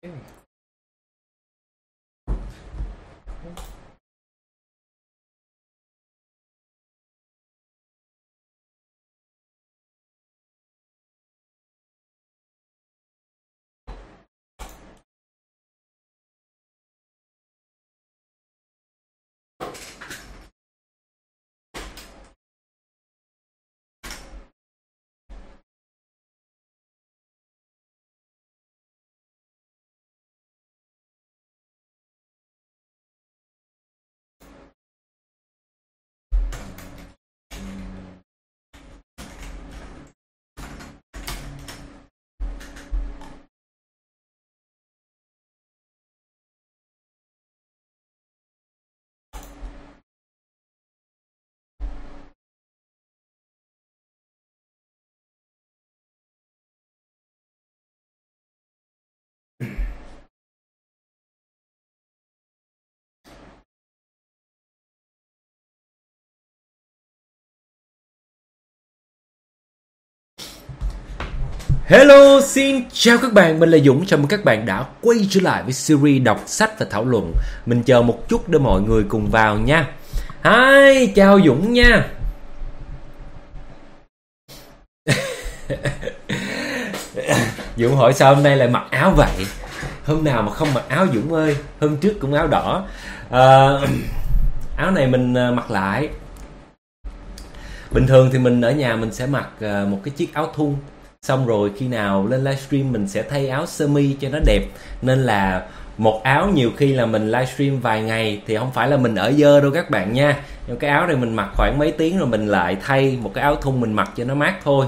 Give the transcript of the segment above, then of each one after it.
Hello, xin chào các bạn, mình là Dũng. Chào mừng các bạn đã quay trở lại với series đọc sách và thảo luận. Mình chờ một chút để mọi người cùng vào nha. Hi, chào Dũng nha. Dũng hỏi sao hôm nay lại mặc áo vậy? Hôm nào mà không mặc áo Dũng ơi? Hôm trước cũng áo đỏ. Áo này mình mặc lại. Bình thường thì mình ở nhà mình sẽ mặc một cái chiếc áo thun. Xong rồi khi nào lên livestream mình sẽ thay áo sơ mi cho nó đẹp. Nên là một áo nhiều khi là mình livestream vài ngày thì không phải là mình ở dơ đâu các bạn nha. Nhưng cái áo này mình mặc khoảng mấy tiếng rồi mình lại thay một cái áo thun mình mặc cho nó mát thôi.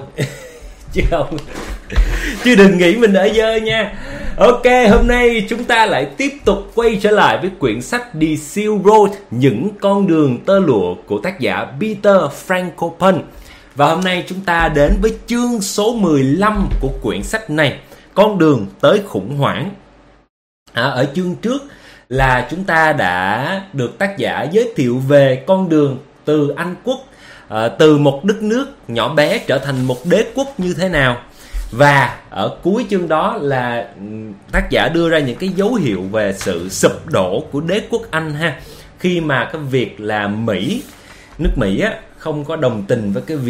Chứ đừng nghĩ mình ở dơ nha. Ok, hôm nay chúng ta lại tiếp tục quay trở lại với quyển sách The Silk Road, những con đường tơ lụa của tác giả Peter Frankopan. Và hôm nay chúng ta đến với chương số 15 của quyển sách này, con đường tới khủng hoảng. Ở chương trước là chúng ta đã được tác giả giới thiệu về con đường từ Anh quốc, từ một đất nước nhỏ bé trở thành một đế quốc như thế nào. Và ở cuối chương đó là tác giả đưa ra những cái dấu hiệu về sự sụp đổ của đế quốc Anh ha. Khi mà cái việc là nước Mỹ á, không có đồng tình với cái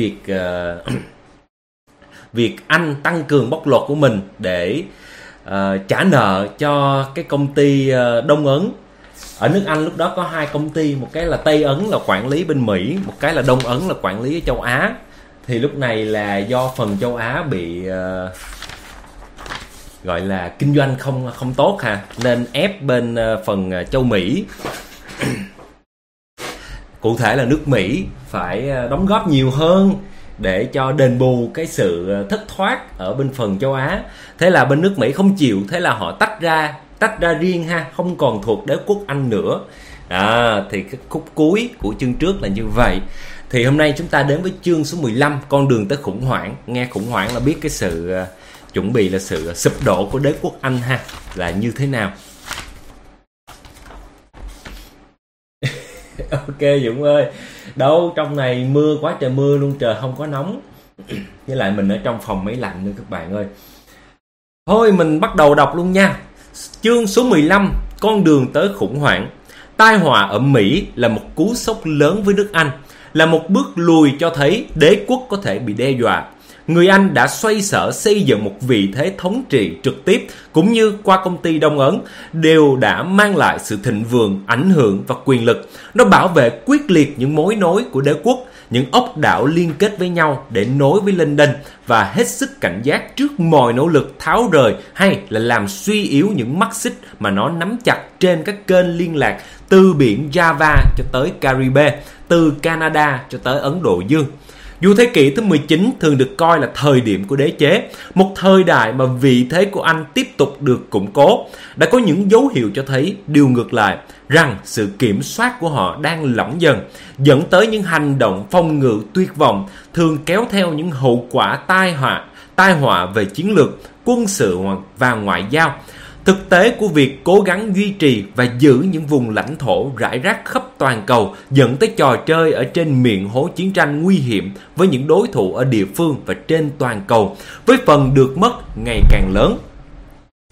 việc Anh tăng cường bóc lột của mình để trả nợ cho cái công ty Đông Ấn. Ở nước Anh lúc đó có hai công ty, một cái là Tây Ấn là quản lý bên Mỹ, một cái là Đông Ấn là quản lý ở châu Á. Thì lúc này là do phần châu Á bị gọi là kinh doanh không tốt ha, nên ép bên phần châu Mỹ. Cụ thể là nước Mỹ phải đóng góp nhiều hơn để cho đền bù cái sự thất thoát ở bên phần châu Á. Thế là bên nước Mỹ không chịu, thế là họ tách ra riêng ha, không còn thuộc đế quốc Anh nữa. Thì cái khúc cuối của chương trước là như vậy. Thì hôm nay chúng ta đến với chương số 15, con đường tới khủng hoảng. Nghe khủng hoảng là biết cái sự chuẩn bị là sự sụp đổ của đế quốc Anh ha, là như thế nào. Ok Dũng ơi, đâu trong này mưa quá trời mưa luôn, trời không có nóng. Với lại mình ở trong phòng máy lạnh nữa các bạn ơi. Thôi mình bắt đầu đọc luôn nha. Chương số 15, con đường tới khủng hoảng. Tai họa ở Mỹ là một cú sốc lớn với nước Anh, là một bước lùi cho thấy đế quốc có thể bị đe dọa. Người Anh đã xoay sở xây dựng một vị thế thống trị trực tiếp cũng như qua công ty Đông Ấn đều đã mang lại sự thịnh vượng, ảnh hưởng và quyền lực. Nó bảo vệ quyết liệt những mối nối của đế quốc, những ốc đảo liên kết với nhau để nối với London và hết sức cảnh giác trước mọi nỗ lực tháo rời hay là làm suy yếu những mắt xích mà nó nắm chặt trên các kênh liên lạc từ biển Java cho tới Caribe, từ Canada cho tới Ấn Độ Dương. Dù thế kỷ thứ 19 thường được coi là thời điểm của đế chế, một thời đại mà vị thế của Anh tiếp tục được củng cố, đã có những dấu hiệu cho thấy điều ngược lại, rằng sự kiểm soát của họ đang lỏng dần, dẫn tới những hành động phong ngự tuyệt vọng, thường kéo theo những hậu quả tai họa về chiến lược, quân sự và ngoại giao. Thực tế của việc cố gắng duy trì và giữ những vùng lãnh thổ rải rác khắp toàn cầu dẫn tới trò chơi ở trên miệng hố chiến tranh nguy hiểm với những đối thủ ở địa phương và trên toàn cầu, với phần được mất ngày càng lớn.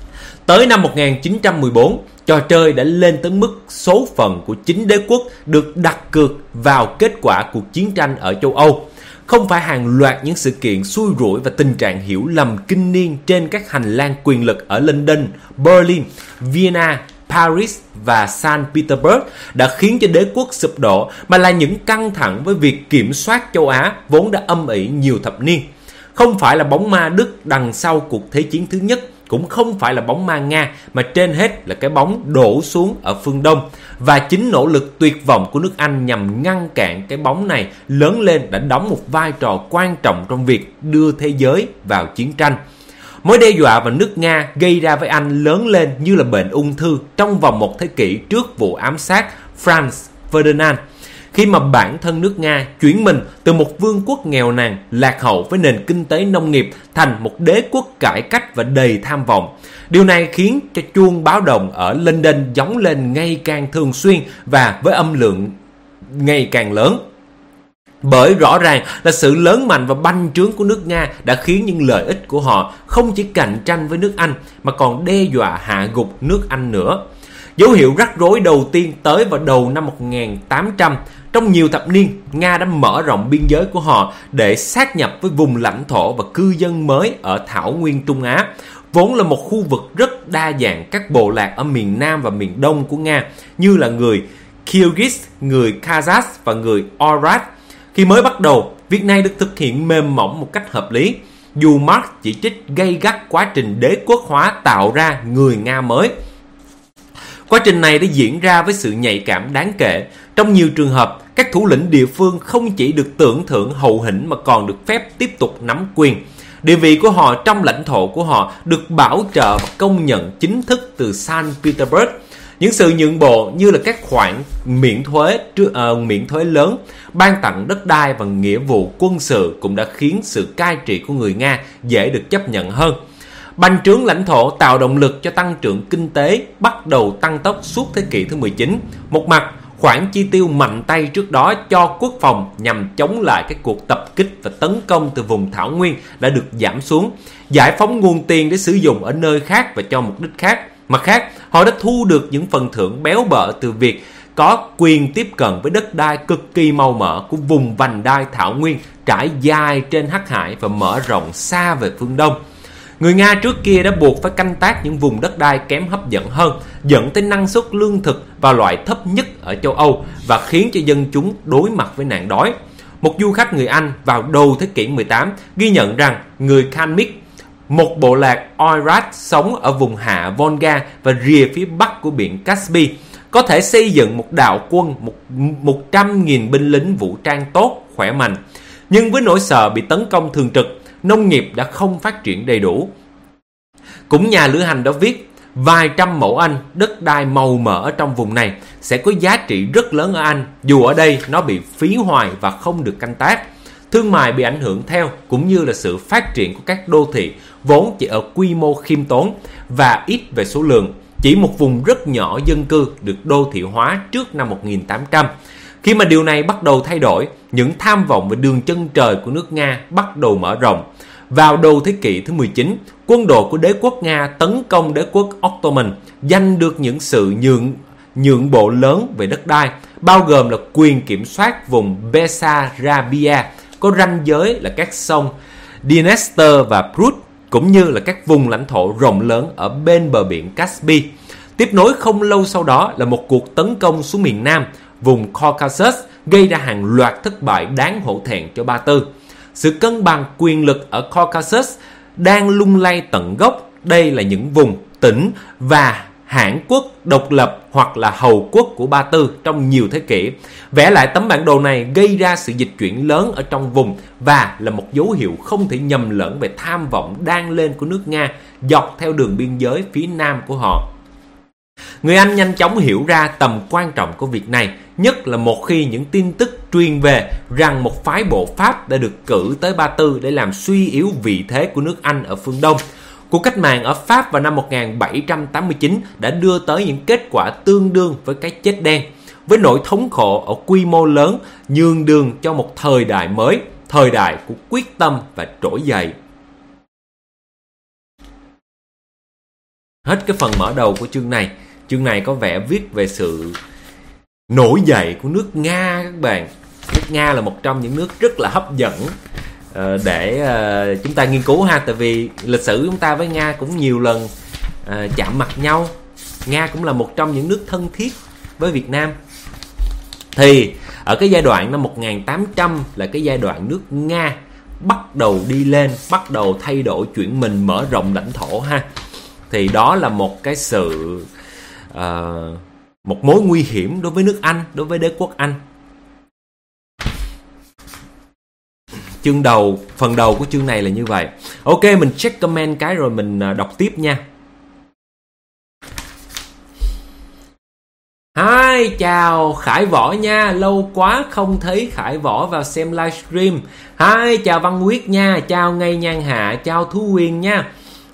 Tới năm 1914, trò chơi đã lên tới mức số phận của chính đế quốc được đặt cược vào kết quả cuộc chiến tranh ở châu Âu. Không phải hàng loạt những sự kiện xui rủi và tình trạng hiểu lầm kinh niên trên các hành lang quyền lực ở London, Berlin, Vienna, Paris và Saint Petersburg đã khiến cho đế quốc sụp đổ, mà là những căng thẳng với việc kiểm soát châu Á vốn đã âm ỉ nhiều thập niên. Không phải là bóng ma Đức đằng sau cuộc Thế chiến thứ nhất, cũng không phải là bóng ma Nga, mà trên hết là cái bóng đổ xuống ở phương Đông. Và chính nỗ lực tuyệt vọng của nước Anh nhằm ngăn cản cái bóng này lớn lên đã đóng một vai trò quan trọng trong việc đưa thế giới vào chiến tranh. Mối đe dọa vào nước Nga gây ra với Anh lớn lên như là bệnh ung thư trong vòng một thế kỷ trước vụ ám sát Franz Ferdinand, khi mà bản thân nước Nga chuyển mình từ một vương quốc nghèo nàn, lạc hậu với nền kinh tế nông nghiệp thành một đế quốc cải cách và đầy tham vọng. Điều này khiến cho chuông báo động ở London gióng lên ngày càng thường xuyên và với âm lượng ngày càng lớn. Bởi rõ ràng là sự lớn mạnh và bành trướng của nước Nga đã khiến những lợi ích của họ không chỉ cạnh tranh với nước Anh mà còn đe dọa hạ gục nước Anh nữa. Dấu hiệu rắc rối đầu tiên tới vào đầu năm 1800. Trong nhiều thập niên, Nga đã mở rộng biên giới của họ để sát nhập với vùng lãnh thổ và cư dân mới ở Thảo Nguyên Trung Á, vốn là một khu vực rất đa dạng các bộ lạc ở miền Nam và miền Đông của Nga, như là người Kyrgyz, người Kazakh và người Orat. Khi mới bắt đầu, việc này được thực hiện mềm mỏng một cách hợp lý, dù Marx chỉ trích gay gắt quá trình đế quốc hóa tạo ra người Nga mới. Quá trình này đã diễn ra với sự nhạy cảm đáng kể. Trong nhiều trường hợp, các thủ lĩnh địa phương không chỉ được tưởng thưởng hậu hĩnh mà còn được phép tiếp tục nắm quyền. Địa vị của họ trong lãnh thổ của họ được bảo trợ và công nhận chính thức từ Saint Petersburg. Những sự nhượng bộ như là các khoản miễn thuế lớn, ban tặng đất đai và nghĩa vụ quân sự cũng đã khiến sự cai trị của người Nga dễ được chấp nhận hơn. Bành trướng lãnh thổ tạo động lực cho tăng trưởng kinh tế bắt đầu tăng tốc suốt thế kỷ thứ 19. Một mặt, khoản chi tiêu mạnh tay trước đó cho quốc phòng nhằm chống lại các cuộc tập kích và tấn công từ vùng Thảo Nguyên đã được giảm xuống, giải phóng nguồn tiền để sử dụng ở nơi khác và cho mục đích khác. Mặt khác, họ đã thu được những phần thưởng béo bở từ việc có quyền tiếp cận với đất đai cực kỳ màu mỡ của vùng vành đai Thảo Nguyên trải dài trên Hắc Hải và mở rộng xa về phương Đông. Người Nga trước kia đã buộc phải canh tác những vùng đất đai kém hấp dẫn hơn, dẫn tới năng suất lương thực và loại thấp nhất ở châu Âu và khiến cho dân chúng đối mặt với nạn đói. Một du khách người Anh vào đầu thế kỷ 18 ghi nhận rằng người Kalmyk, một bộ lạc Oirat sống ở vùng hạ Volga và rìa phía bắc của biển Caspi, có thể xây dựng một đạo quân 100.000 binh lính vũ trang tốt, khỏe mạnh. Nhưng với nỗi sợ bị tấn công thường trực, nông nghiệp đã không phát triển đầy đủ. Cũng nhà lữ hành đó viết, vài trăm mẫu Anh, đất đai màu mỡ ở trong vùng này sẽ có giá trị rất lớn ở Anh, dù ở đây nó bị phí hoài và không được canh tác. Thương mại bị ảnh hưởng theo, cũng như là sự phát triển của các đô thị vốn chỉ ở quy mô khiêm tốn và ít về số lượng. Chỉ một vùng rất nhỏ dân cư được đô thị hóa trước năm 1800. Khi mà điều này bắt đầu thay đổi, những tham vọng về đường chân trời của nước Nga bắt đầu mở rộng. Vào đầu thế kỷ thứ 19, quân đội của đế quốc Nga tấn công đế quốc Ottoman, giành được những sự nhượng bộ lớn về đất đai, bao gồm là quyền kiểm soát vùng Bessarabia, có ranh giới là các sông Dniester và Prut, cũng như là các vùng lãnh thổ rộng lớn ở bên bờ biển Caspi. Tiếp nối không lâu sau đó là một cuộc tấn công xuống miền Nam, vùng Caucasus, gây ra hàng loạt thất bại đáng hổ thẹn cho Ba Tư. Sự cân bằng quyền lực ở Caucasus đang lung lay tận gốc. Đây là những vùng, tỉnh và hãng quốc độc lập hoặc là hầu quốc của Ba Tư trong nhiều thế kỷ. Vẽ lại tấm bản đồ này gây ra sự dịch chuyển lớn ở trong vùng và là một dấu hiệu không thể nhầm lẫn về tham vọng đang lên của nước Nga dọc theo đường biên giới phía nam của họ. Người Anh nhanh chóng hiểu ra tầm quan trọng của việc này, nhất là một khi những tin tức truyền về rằng một phái bộ Pháp đã được cử tới Ba Tư để làm suy yếu vị thế của nước Anh ở phương Đông. Cuộc cách mạng ở Pháp vào năm 1789 đã đưa tới những kết quả tương đương với cái chết đen, với nỗi thống khổ ở quy mô lớn nhường đường cho một thời đại mới, thời đại của quyết tâm và trỗi dậy. Hết cái phần mở đầu của chương này. Chương này có vẻ viết về sự nổi dậy của nước Nga các bạn. Nước Nga là một trong những nước rất là hấp dẫn để chúng ta nghiên cứu ha. Tại vì lịch sử chúng ta với Nga cũng nhiều lần chạm mặt nhau. Nga cũng là một trong những nước thân thiết với Việt Nam. Thì ở cái giai đoạn năm 1800 là cái giai đoạn nước Nga bắt đầu đi lên, bắt đầu thay đổi, chuyển mình, mở rộng lãnh thổ ha. Thì đó là một cái sự một mối nguy hiểm đối với nước Anh, đối với đế quốc Anh. Phần đầu của chương này là như vậy. Ok, mình check comment cái rồi mình đọc tiếp nha. Hi, chào Khải Võ nha. Lâu quá không thấy Khải Võ vào xem livestream. Hi, chào Văn Quyết nha. Chào Ngay Nhan Hạ. Chào Thú Huyền nha.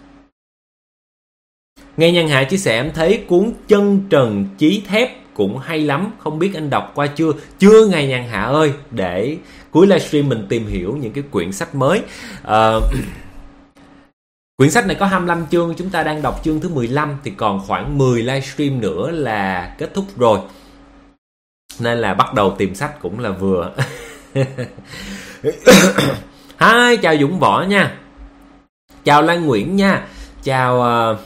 Ngay Nhan Hạ chia sẻ em thấy cuốn Chân Trần Chí Thép cũng hay lắm. Không biết anh đọc qua chưa? Chưa Ngay Nhan Hạ ơi. Để cuối livestream mình tìm hiểu những cái quyển sách mới. Quyển sách này có 25 chương, chúng ta đang đọc chương thứ 15 thì còn khoảng 10 livestream nữa là kết thúc rồi. Nên là bắt đầu tìm sách cũng là vừa. Hi, chào Dũng Võ nha. Chào Lan Nguyễn nha. Chào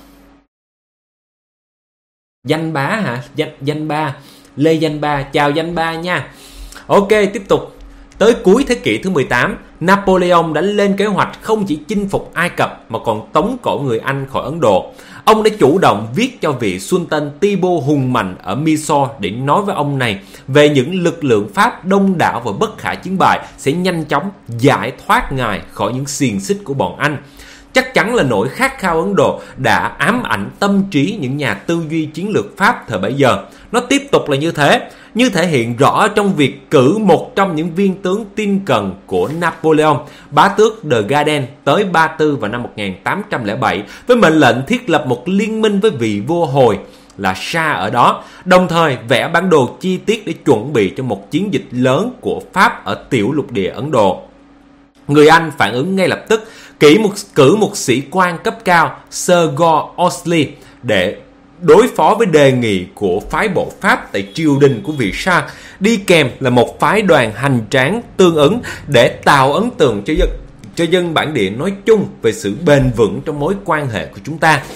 Danh Bá hả? Danh Ba. Lê Danh Ba. Chào Danh Ba nha. Ok, tiếp tục. Tới cuối thế kỷ thứ 18, Napoleon đã lên kế hoạch không chỉ chinh phục Ai Cập mà còn tống cổ người Anh khỏi Ấn Độ. Ông đã chủ động viết cho vị Sultan Thibaut hùng mạnh ở Mysore để nói với ông này về những lực lượng Pháp đông đảo và bất khả chiến bại sẽ nhanh chóng giải thoát ngài khỏi những xiềng xích của bọn Anh. Chắc chắn là nỗi khát khao Ấn Độ đã ám ảnh tâm trí những nhà tư duy chiến lược Pháp thời bấy giờ. Nó tiếp tục là như thế, như thể hiện rõ trong việc cử một trong những viên tướng tin cần của Napoleon, bá tước de Gardenne, tới Ba Tư vào năm 1807 với mệnh lệnh thiết lập một liên minh với vị vua hồi là Shah ở đó, đồng thời vẽ bản đồ chi tiết để chuẩn bị cho một chiến dịch lớn của Pháp ở tiểu lục địa Ấn Độ. Người Anh phản ứng ngay lập tức, cử một sĩ quan cấp cao Sir Gore Ouseley để đối phó với đề nghị của phái bộ Pháp tại triều đình của vị Shah, đi kèm là một phái đoàn hành tráng tương ứng để tạo ấn tượng cho dân bản địa nói chung về sự bền vững trong mối quan hệ của chúng ta.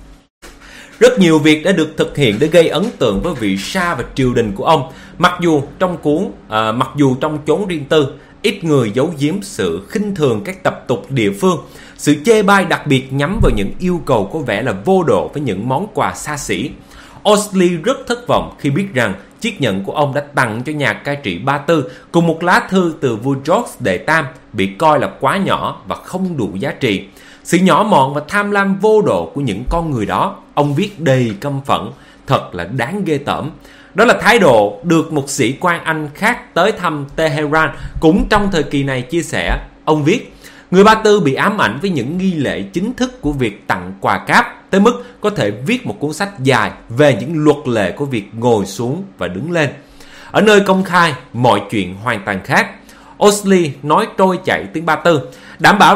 Rất nhiều việc đã được thực hiện để gây ấn tượng với vị Shah và triều đình của ông, mặc dù trong chốn riêng tư, ít người giấu giếm sự khinh thường các tập tục địa phương. Sự chê bai đặc biệt nhắm vào những yêu cầu có vẻ là vô độ với những món quà xa xỉ. Ouseley rất thất vọng khi biết rằng chiếc nhẫn của ông đã tặng cho nhà cai trị Ba Tư cùng một lá thư từ vua George đệ Tam bị coi là quá nhỏ và không đủ giá trị. Sự nhỏ mọn và tham lam vô độ của những con người đó, ông viết đầy căm phẫn, thật là đáng ghê tởm. Đó là thái độ được một sĩ quan Anh khác tới thăm Tehran cũng trong thời kỳ này chia sẻ. Ông viết, người Ba Tư bị ám ảnh với những nghi lễ chính thức của việc tặng quà cáp, tới mức có thể viết một cuốn sách dài về những luật lệ của việc ngồi xuống và đứng lên. Ở nơi công khai, mọi chuyện hoàn toàn khác. Ouseley nói trôi chảy tiếng Ba Tư, đảm bảo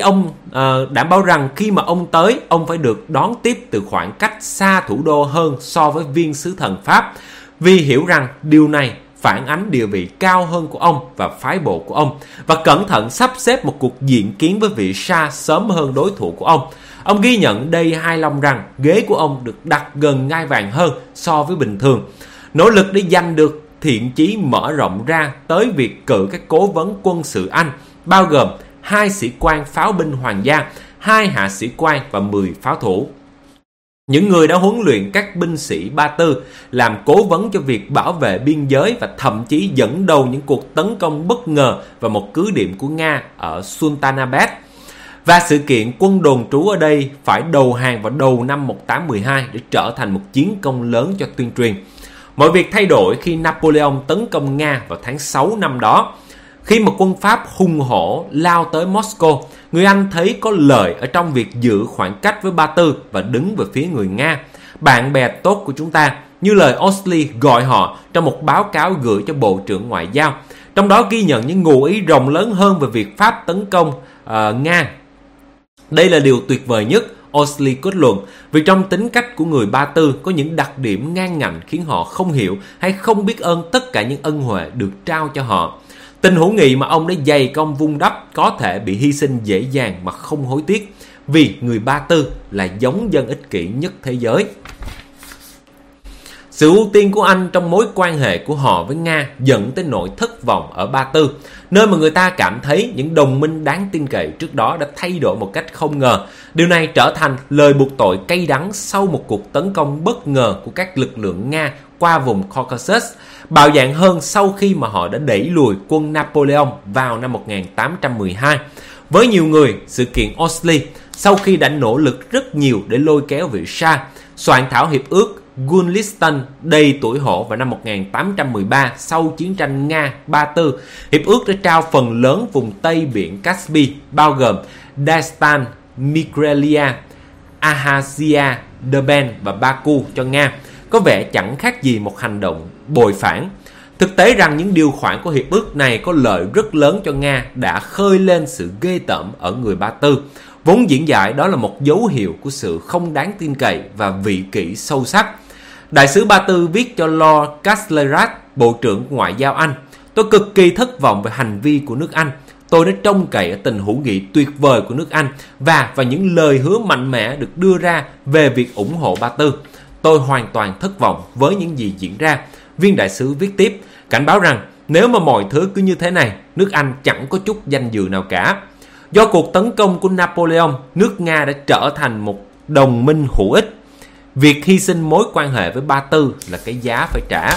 rằng khi mà ông tới, ông phải được đón tiếp từ khoảng cách xa thủ đô hơn so với viên sứ thần Pháp, vì hiểu rằng điều này phản ánh địa vị cao hơn của ông và phái bộ của ông, và cẩn thận sắp xếp một cuộc diện kiến với vị Shah sớm hơn đối thủ của ông. Ông ghi nhận đầy hài lòng rằng ghế của ông được đặt gần ngai vàng hơn so với bình thường. Nỗ lực để giành được thiện chí mở rộng ra tới việc cử các cố vấn quân sự Anh, bao gồm 2 sĩ quan pháo binh hoàng gia, 2 hạ sĩ quan và 10 pháo thủ. Những người đã huấn luyện các binh sĩ Ba Tư làm cố vấn cho việc bảo vệ biên giới và thậm chí dẫn đầu những cuộc tấn công bất ngờ vào một cứ điểm của Nga ở Sultanabad. Và sự kiện quân đồn trú ở đây phải đầu hàng vào đầu năm 1812 để trở thành một chiến công lớn cho tuyên truyền. Mọi việc thay đổi khi Napoleon tấn công Nga vào tháng 6 năm đó. Khi một quân Pháp hùng hổ lao tới Moscow, người Anh thấy có lợi ở trong việc giữ khoảng cách với Ba Tư và đứng về phía người Nga, bạn bè tốt của chúng ta, như lời Ouseley gọi họ trong một báo cáo gửi cho Bộ trưởng Ngoại giao. Trong đó ghi nhận những ngụ ý rộng lớn hơn về việc Pháp tấn công Nga. Đây là điều tuyệt vời nhất, Osley kết luận, vì trong tính cách của người Ba Tư có những đặc điểm ngang ngạnh khiến họ không hiểu hay không biết ơn tất cả những ân huệ được trao cho họ. Tình hữu nghị mà ông đã dày công vun đắp có thể bị hy sinh dễ dàng mà không hối tiếc, vì người Ba Tư là giống dân ích kỷ nhất thế giới. Sự ưu tiên của Anh trong mối quan hệ của họ với Nga dẫn tới nỗi thất vọng ở Ba Tư, nơi mà người ta cảm thấy những đồng minh đáng tin cậy trước đó đã thay đổi một cách không ngờ. Điều này trở thành lời buộc tội cay đắng sau một cuộc tấn công bất ngờ của các lực lượng Nga qua vùng Caucasus, bạo dạn hơn sau khi mà họ đã đẩy lùi quân Napoleon vào năm 1812. Với nhiều người, sự kiện Osley sau khi đã nỗ lực rất nhiều để lôi kéo vị Shah, soạn thảo hiệp ước Gunlistan đầy tuổi hổ vào năm 1813 sau chiến tranh Nga-Ba Tư. Hiệp ước đã trao phần lớn vùng Tây biển Caspi bao gồm Dagestan, Mingrelia, Abkhazia, Derben và Baku cho Nga, có vẻ chẳng khác gì một hành động bội phản. Thực tế rằng những điều khoản của hiệp ước này có lợi rất lớn cho Nga đã khơi lên sự ghê tởm ở người Ba Tư. Vốn diễn giải đó là một dấu hiệu của sự không đáng tin cậy và vị kỷ sâu sắc. Đại sứ Ba Tư viết cho Lord Castlereagh, Bộ trưởng Ngoại giao Anh: "Tôi cực kỳ thất vọng về hành vi của nước Anh. Tôi đã trông cậy ở tình hữu nghị tuyệt vời của nước Anh và những lời hứa mạnh mẽ được đưa ra về việc ủng hộ Ba Tư. Tôi hoàn toàn thất vọng với những gì diễn ra." Viên đại sứ viết tiếp, cảnh báo rằng nếu mà mọi thứ cứ như thế này, nước Anh chẳng có chút danh dự nào cả. Do cuộc tấn công của Napoleon, nước Nga đã trở thành một đồng minh hữu ích. Việc hy sinh mối quan hệ với Ba Tư là cái giá phải trả.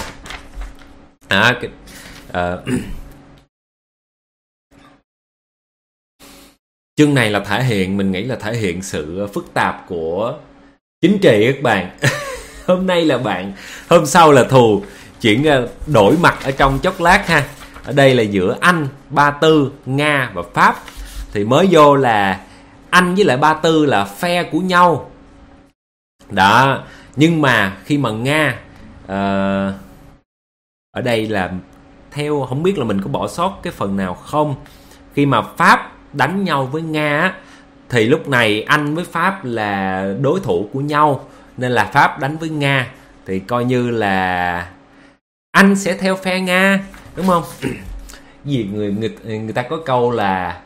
Chương này là thể hiện, mình nghĩ là thể hiện sự phức tạp của chính trị các bạn. Hôm nay là bạn, hôm sau là thù, chuyện đổi mặt ở trong chốc lát ha. Ở đây là giữa Anh, Ba Tư, Nga và Pháp. Thì mới vô là Anh với lại Ba Tư là phe của nhau. Đó, nhưng mà khi mà Nga ở đây là theo, không biết là mình có bỏ sót cái phần nào không. Khi mà Pháp đánh nhau với Nga thì lúc này Anh với Pháp là đối thủ của nhau, nên là Pháp đánh với Nga thì coi như là Anh sẽ theo phe Nga, đúng không? Vì người ta có câu là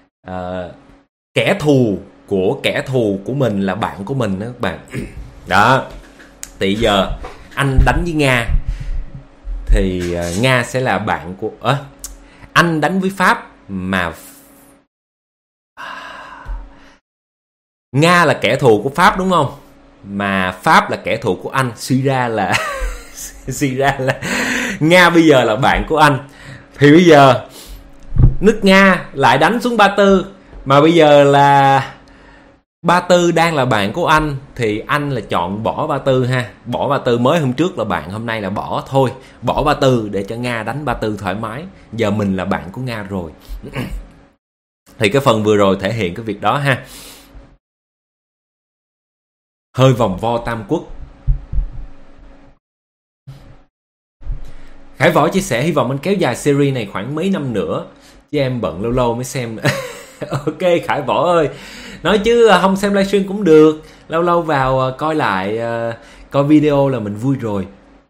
kẻ thù của mình là bạn của mình đó các bạn. Đó, thì giờ Anh đánh với Nga thì Nga sẽ là bạn của Anh đánh với Pháp mà Nga là kẻ thù của Pháp, đúng không? Mà Pháp là kẻ thù của Anh, suy ra là Nga bây giờ là bạn của Anh. Thì bây giờ nước Nga lại đánh xuống Ba Tư, mà bây giờ là Ba Tư đang là bạn của Anh, thì Anh là chọn bỏ Ba Tư ha. Bỏ Ba Tư, mới hôm trước là bạn, hôm nay là bỏ thôi. Bỏ Ba Tư để cho Nga đánh Ba Tư thoải mái. Giờ mình là bạn của Nga rồi. Thì cái phần vừa rồi thể hiện cái việc đó ha. Hơi vòng vo tam quốc. Khải Võ chia sẻ hy vọng anh kéo dài series này khoảng mấy năm nữa, chứ em bận lâu lâu mới xem. Ok Khải Võ ơi, nói chứ không xem livestream cũng được, lâu lâu vào coi lại, coi video là mình vui rồi.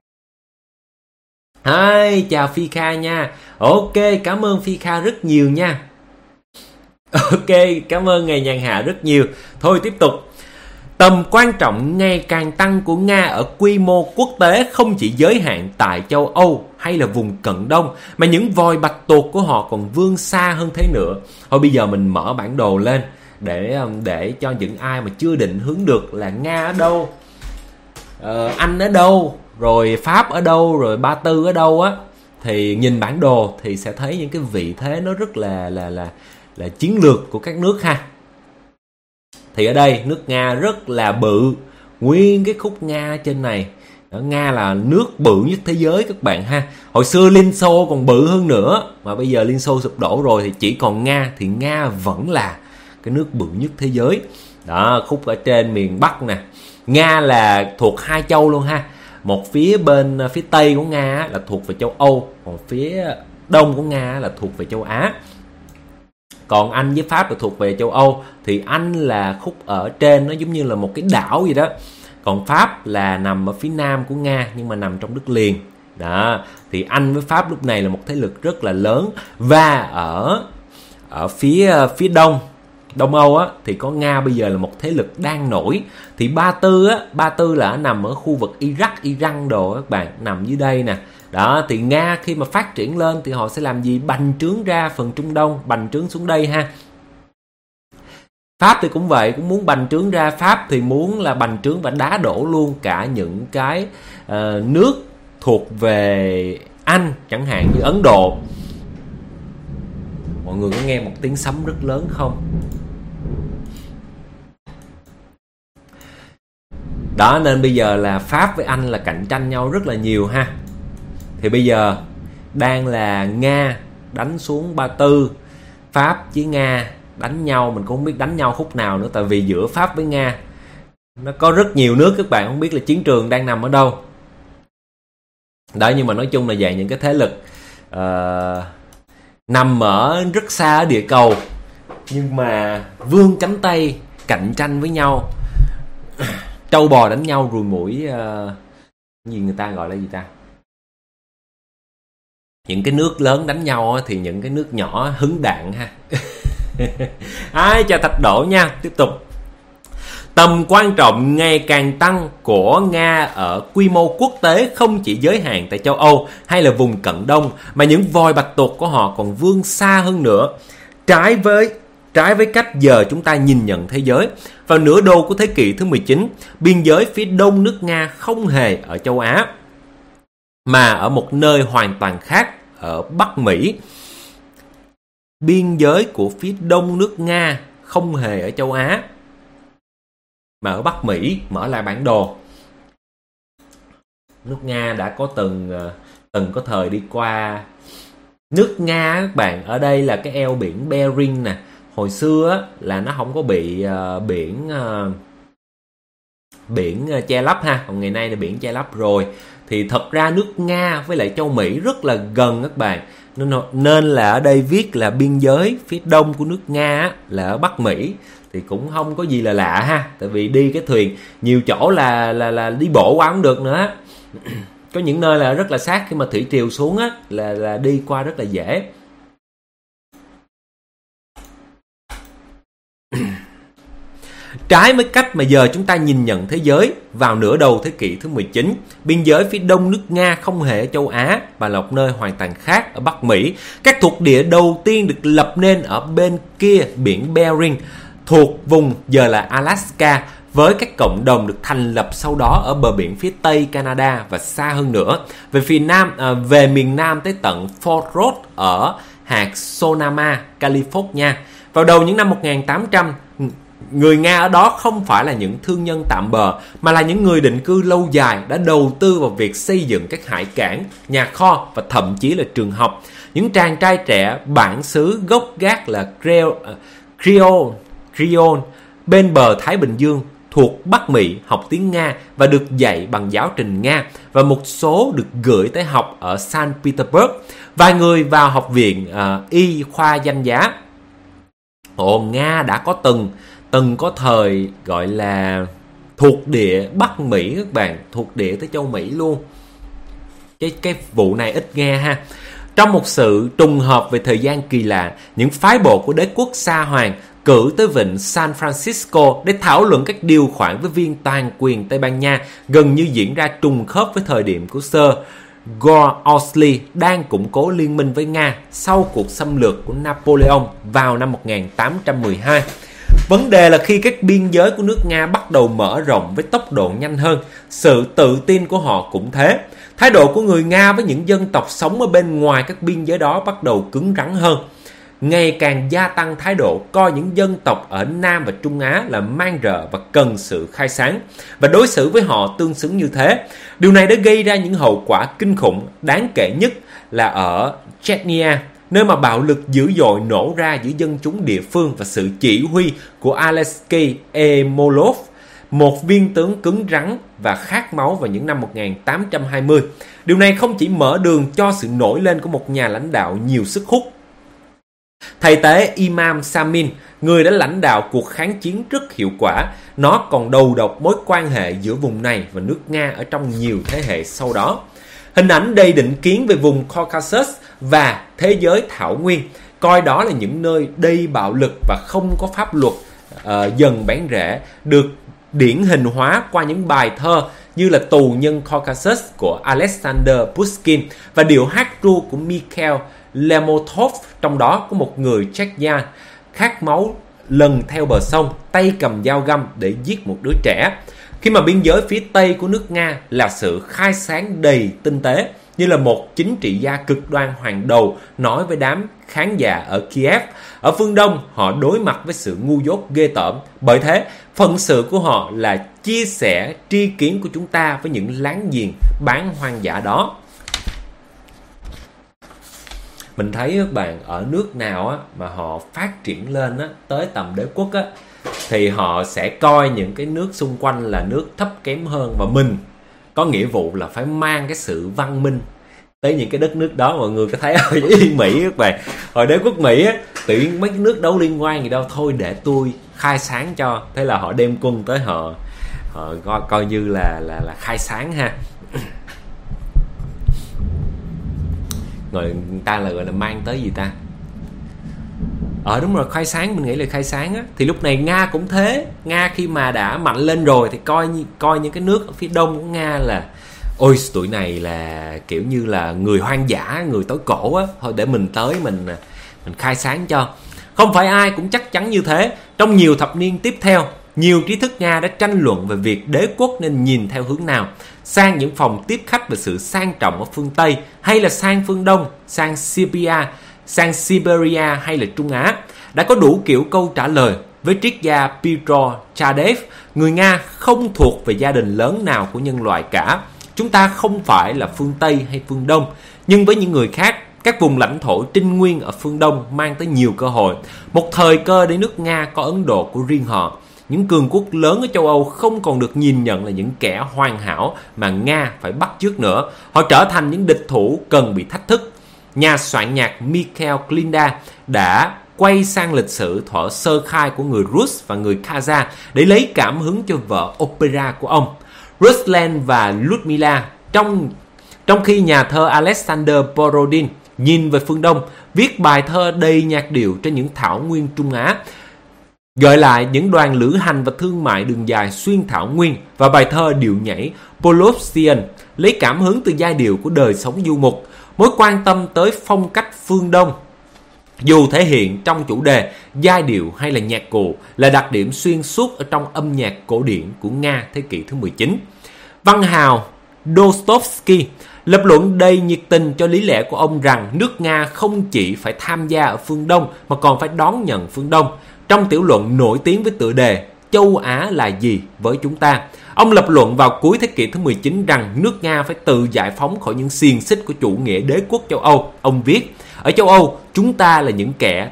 Hi, chào Phi Kha nha. Ok, cảm ơn Phi Kha rất nhiều nha. Ok, cảm ơn Ngày Nhàn Hạ rất nhiều. Thôi tiếp tục. Tầm quan trọng ngày càng tăng của Nga ở quy mô quốc tế không chỉ giới hạn tại châu Âu hay là vùng Cận Đông, mà những vòi bạch tuộc của họ còn vươn xa hơn thế nữa. Thôi bây giờ mình mở bản đồ lên để cho những ai mà chưa định hướng được là Nga ở đâu, Anh ở đâu, rồi Pháp ở đâu, rồi Ba Tư ở đâu á, thì nhìn bản đồ thì sẽ thấy những cái vị thế nó rất là chiến lược của các nước ha. Thì ở đây nước Nga rất là bự, nguyên cái khúc Nga trên này, Nga là nước bự nhất thế giới các bạn ha. Hồi xưa Liên Xô còn bự hơn nữa, mà bây giờ Liên Xô sụp đổ rồi thì chỉ còn Nga, thì Nga vẫn là cái nước bự nhất thế giới. Đó, khúc ở trên miền Bắc nè, Nga là thuộc hai châu luôn ha. Một phía bên phía Tây của Nga là thuộc về châu Âu, còn phía Đông của Nga là thuộc về châu Á. Còn Anh với Pháp là thuộc về châu Âu, thì Anh là khúc ở trên, nó giống như là một cái đảo vậy đó. Còn Pháp là nằm ở phía nam của Nga nhưng mà nằm trong đất liền. Đó, thì Anh với Pháp lúc này là một thế lực rất là lớn. Và ở phía Đông Âu á, thì có Nga bây giờ là một thế lực đang nổi. Thì Ba Tư là nằm ở khu vực Iraq, Iran đồ các bạn, nằm dưới đây nè. Đó, thì Nga khi mà phát triển lên thì họ sẽ làm gì? Bành trướng ra phần Trung Đông, bành trướng xuống đây ha. Pháp thì cũng vậy, cũng muốn bành trướng ra. Pháp thì muốn là bành trướng và đá đổ luôn cả những cái nước thuộc về Anh, chẳng hạn như Ấn Độ. Mọi người có nghe một tiếng sấm rất lớn không? Đó, nên bây giờ là Pháp với Anh là cạnh tranh nhau rất là nhiều ha. Thì bây giờ đang là Nga đánh xuống Ba Tư, Pháp với Nga đánh nhau. Mình cũng không biết đánh nhau khúc nào nữa, tại vì giữa Pháp với Nga nó có rất nhiều nước các bạn, không biết là chiến trường đang nằm ở đâu. Đó, nhưng mà nói chung là vậy, những cái thế lực nằm ở rất xa ở địa cầu nhưng mà vươn cánh tay cạnh tranh với nhau. Trâu bò đánh nhau, ruồi mũi gì người ta gọi là gì ta? Những cái nước lớn đánh nhau thì những cái nước nhỏ hứng đạn ha. Chào Thạch Đỗ nha. Tiếp tục. Tầm quan trọng ngày càng tăng của Nga ở quy mô quốc tế không chỉ giới hạn tại châu Âu hay là vùng Cận Đông, mà những voi bạch tuộc của họ còn vươn xa hơn nữa. Trái với cách giờ chúng ta nhìn nhận thế giới. Vào nửa đầu của thế kỷ thứ 19, biên giới phía đông nước Nga không hề ở châu Á, mà ở một nơi hoàn toàn khác, ở Bắc Mỹ. Biên giới của phía đông nước Nga không hề ở châu Á, mà ở Bắc Mỹ. Mở lại bản đồ. Nước Nga đã có từng có thời đi qua. Nước Nga các bạn, ở đây là cái eo biển Bering nè. Hồi xưa là nó không có bị biển che lấp ha, còn ngày nay là biển che lấp rồi. Thì thật ra nước Nga với lại châu Mỹ rất là gần các bạn, nên là ở đây viết là biên giới phía đông của nước Nga là ở Bắc Mỹ, thì cũng không có gì là lạ ha. Tại vì đi cái thuyền nhiều chỗ là đi bộ qua không được nữa. Có những nơi là rất là sát, khi mà thủy triều xuống á là đi qua rất là dễ. Trái với cách mà giờ chúng ta nhìn nhận thế giới, vào nửa đầu thế kỷ thứ 19, biên giới phía đông nước Nga không hề ở châu Á mà là một nơi hoàn toàn khác ở Bắc Mỹ. Các thuộc địa đầu tiên được lập nên ở bên kia biển Bering, thuộc vùng giờ là Alaska, với các cộng đồng được thành lập sau đó ở bờ biển phía tây Canada và xa hơn nữa về miền nam tới tận Fort Ross ở hạt Sonoma, California. Vào đầu những năm 1800, người Nga ở đó không phải là những thương nhân tạm bợ, mà là những người định cư lâu dài đã đầu tư vào việc xây dựng các hải cảng, nhà kho và thậm chí là trường học. Những chàng trai trẻ bản xứ gốc gác là Creole bên bờ Thái Bình Dương thuộc Bắc Mỹ học tiếng Nga và được dạy bằng giáo trình Nga, và một số được gửi tới học ở Saint Petersburg. Vài người vào học viện y khoa danh giá. Nga đã có từng có thời gọi là thuộc địa Bắc Mỹ các bạn, thuộc địa tới châu Mỹ luôn. Cái vụ này ít nghe ha. Trong một sự trùng hợp về thời gian kỳ lạ, những phái bộ của đế quốc Sa Hoàng cử tới vịnh San Francisco để thảo luận các điều khoản với viên toàn quyền Tây Ban Nha, gần như diễn ra trùng khớp với thời điểm của Sir Gordon đang củng cố liên minh với Nga sau cuộc xâm lược của Napoleon vào năm 1812. Vấn đề là khi các biên giới của nước Nga bắt đầu mở rộng với tốc độ nhanh hơn, sự tự tin của họ cũng thế. Thái độ của người Nga với những dân tộc sống ở bên ngoài các biên giới đó bắt đầu cứng rắn hơn. Ngày càng gia tăng thái độ coi những dân tộc ở Nam và Trung Á là man rợ và cần sự khai sáng, và đối xử với họ tương xứng như thế. Điều này đã gây ra những hậu quả kinh khủng, đáng kể nhất là ở Chechnya, nơi mà bạo lực dữ dội nổ ra giữa dân chúng địa phương và sự chỉ huy của Alexei Emolov, một viên tướng cứng rắn và khát máu vào những năm 1820. Điều này không chỉ mở đường cho sự nổi lên của một nhà lãnh đạo nhiều sức hút, Thầy tế Imam Samin, người đã lãnh đạo cuộc kháng chiến rất hiệu quả, nó còn đầu độc mối quan hệ giữa vùng này và nước Nga ở trong nhiều thế hệ sau đó. Hình ảnh đầy định kiến về vùng Caucasus và thế giới thảo nguyên, coi đó là những nơi đầy bạo lực và không có pháp luật dần bén rễ, được điển hình hóa qua những bài thơ như là Tù nhân Caucasus của Alexander Pushkin và điệu hát ru của Mikhail Lermontov, trong đó có một người Chechnya khát máu lần theo bờ sông, tay cầm dao găm để giết một đứa trẻ. Khi mà biên giới phía Tây của nước Nga là sự khai sáng đầy tinh tế, như là một chính trị gia cực đoan hàng đầu nói với đám khán giả ở Kiev. Ở phương Đông, họ đối mặt với sự ngu dốt ghê tởm. Bởi thế, phận sự của họ là chia sẻ tri kiến của chúng ta với những láng giềng bán hoang dã đó. Mình thấy các bạn, ở nước nào á, mà họ phát triển lên á, tới tầm đế quốc á, thì họ sẽ coi những cái nước xung quanh là nước thấp kém hơn, và mình có nghĩa vụ là phải mang cái sự văn minh tới những cái đất nước đó. Mọi người có thấy ở Mỹ các bạn, hồi đế quốc Mỹ á, tự nhiên mấy cái nước đâu liên quan gì đâu, thôi để tôi khai sáng cho. Thế là họ đem quân tới, họ coi như là khai sáng ha. Người ta là gọi là mang tới gì ta? Đúng rồi, khai sáng, mình nghĩ là khai sáng á. Thì lúc này Nga cũng thế. Nga khi mà đã mạnh lên rồi thì coi những cái nước ở phía đông của Nga là ôi tụi này là kiểu như là người hoang dã, người tối cổ á, thôi để mình tới mình khai sáng cho. Không phải ai cũng chắc chắn như thế. Trong nhiều thập niên tiếp theo, nhiều trí thức Nga đã tranh luận về việc đế quốc nên nhìn theo hướng nào: sang những phòng tiếp khách về sự sang trọng ở phương Tây, hay là sang phương Đông, sang Siberia hay là Trung Á. Đã có đủ kiểu câu trả lời. Với triết gia Pyotr Chadev, người Nga không thuộc về gia đình lớn nào của nhân loại cả. Chúng ta không phải là phương Tây hay phương Đông, nhưng với những người khác, các vùng lãnh thổ trinh nguyên ở phương Đông mang tới nhiều cơ hội, một thời cơ để nước Nga có Ấn Độ của riêng họ. Những cường quốc lớn ở châu Âu không còn được nhìn nhận là những kẻ hoàn hảo mà Nga phải bắt chước nữa. Họ trở thành những địch thủ cần bị thách thức. Nhà soạn nhạc Mikhail Glinda đã quay sang lịch sử thuở sơ khai của người Rus và người Kazakh để lấy cảm hứng cho vở opera của ông, Ruslan và Ludmila. Trong khi nhà thơ Alexander Borodin nhìn về phương Đông, viết bài thơ đầy nhạc điệu trên những thảo nguyên Trung Á, gợi lại những đoàn lữ hành và thương mại đường dài xuyên thảo nguyên, và bài thơ điệu nhảy Polovtsian lấy cảm hứng từ giai điệu của đời sống du mục. Mối quan tâm tới phong cách phương Đông, dù thể hiện trong chủ đề, giai điệu hay là nhạc cụ, là đặc điểm xuyên suốt ở trong âm nhạc cổ điển của Nga thế kỷ thứ 19. Văn hào Dostoevsky lập luận đầy nhiệt tình cho lý lẽ của ông rằng nước Nga không chỉ phải tham gia ở phương Đông mà còn phải đón nhận phương Đông. Trong tiểu luận nổi tiếng với tựa đề Châu Á là gì với chúng ta, ông lập luận vào cuối thế kỷ thứ 19 rằng nước Nga phải tự giải phóng khỏi những xiềng xích của chủ nghĩa đế quốc châu Âu. Ông viết, ở châu Âu, chúng ta là những kẻ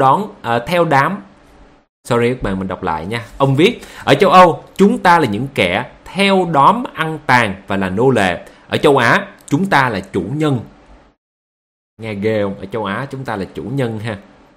mình đọc lại nha. Ông viết, ở châu Âu, chúng ta là những kẻ theo đóm ăn tàn và là nô lệ. Ở châu Á, chúng ta là chủ nhân. Nghe ghê không? Ở châu Á, chúng ta là chủ nhân ha.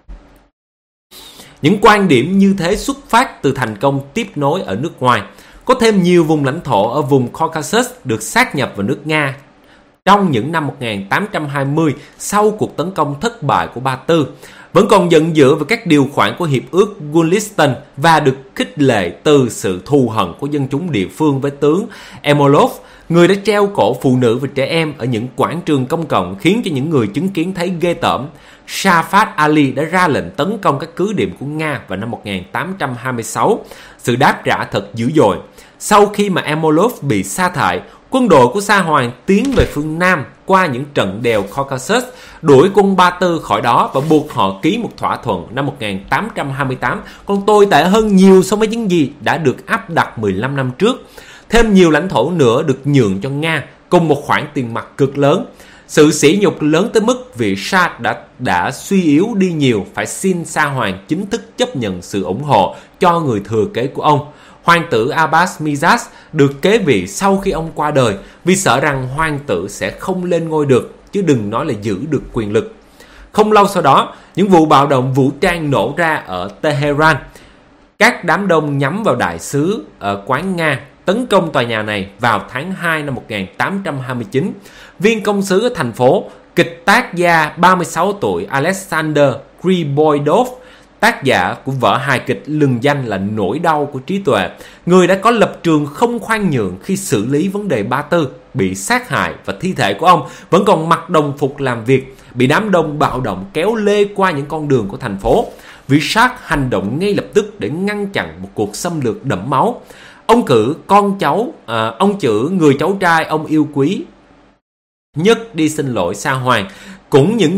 Những quan điểm như thế xuất phát từ thành công tiếp nối ở nước ngoài. Có thêm nhiều vùng lãnh thổ ở vùng Caucasus được sát nhập vào nước Nga trong những năm 1820 sau cuộc tấn công thất bại của Ba Tư, vẫn còn giận dữ về các điều khoản của Hiệp ước Gulistan và được khích lệ từ sự thù hận của dân chúng địa phương với tướng Emolov, người đã treo cổ phụ nữ và trẻ em ở những quảng trường công cộng, khiến cho những người chứng kiến thấy ghê tởm. Shafat Ali đã ra lệnh tấn công các cứ điểm của Nga vào năm 1826. Sự đáp trả thật dữ dội. Sau khi mà Emolov bị sa thải, quân đội của Sa Hoàng tiến về phương Nam qua những trận đèo Caucasus, đuổi quân Ba Tư khỏi đó và buộc họ ký một thỏa thuận năm 1828, còn tồi tệ hơn nhiều so với những gì đã được áp đặt 15 năm trước. Thêm nhiều lãnh thổ nữa được nhượng cho Nga cùng một khoản tiền mặt cực lớn. Sự sỉ nhục lớn tới mức vị Shah đã suy yếu đi nhiều, phải xin Sa Hoàng chính thức chấp nhận sự ủng hộ cho người thừa kế của ông. Hoàng tử Abbas Mizas được kế vị sau khi ông qua đời, vì sợ rằng hoàng tử sẽ không lên ngôi được, chứ đừng nói là giữ được quyền lực. Không lâu sau đó, những vụ bạo động vũ trang nổ ra ở Tehran. Các đám đông nhắm vào đại sứ ở quán Nga, tấn công tòa nhà này vào tháng 2 năm 1829. Viên công sứ ở thành phố, kịch tác gia 36 tuổi Alexander Griboidov, tác giả của vở hài kịch lừng danh là Nỗi đau của trí tuệ, người đã có lập trường không khoan nhượng khi xử lý vấn đề Ba Tư, bị sát hại và thi thể của ông vẫn còn mặc đồng phục làm việc, bị đám đông bạo động kéo lê qua những con đường của thành phố. Vị Sát hành động ngay lập tức để ngăn chặn một cuộc xâm lược đẫm máu. Ông cử ông chử người cháu trai ông yêu quý nhất đi xin lỗi Sa Hoàng, cùng những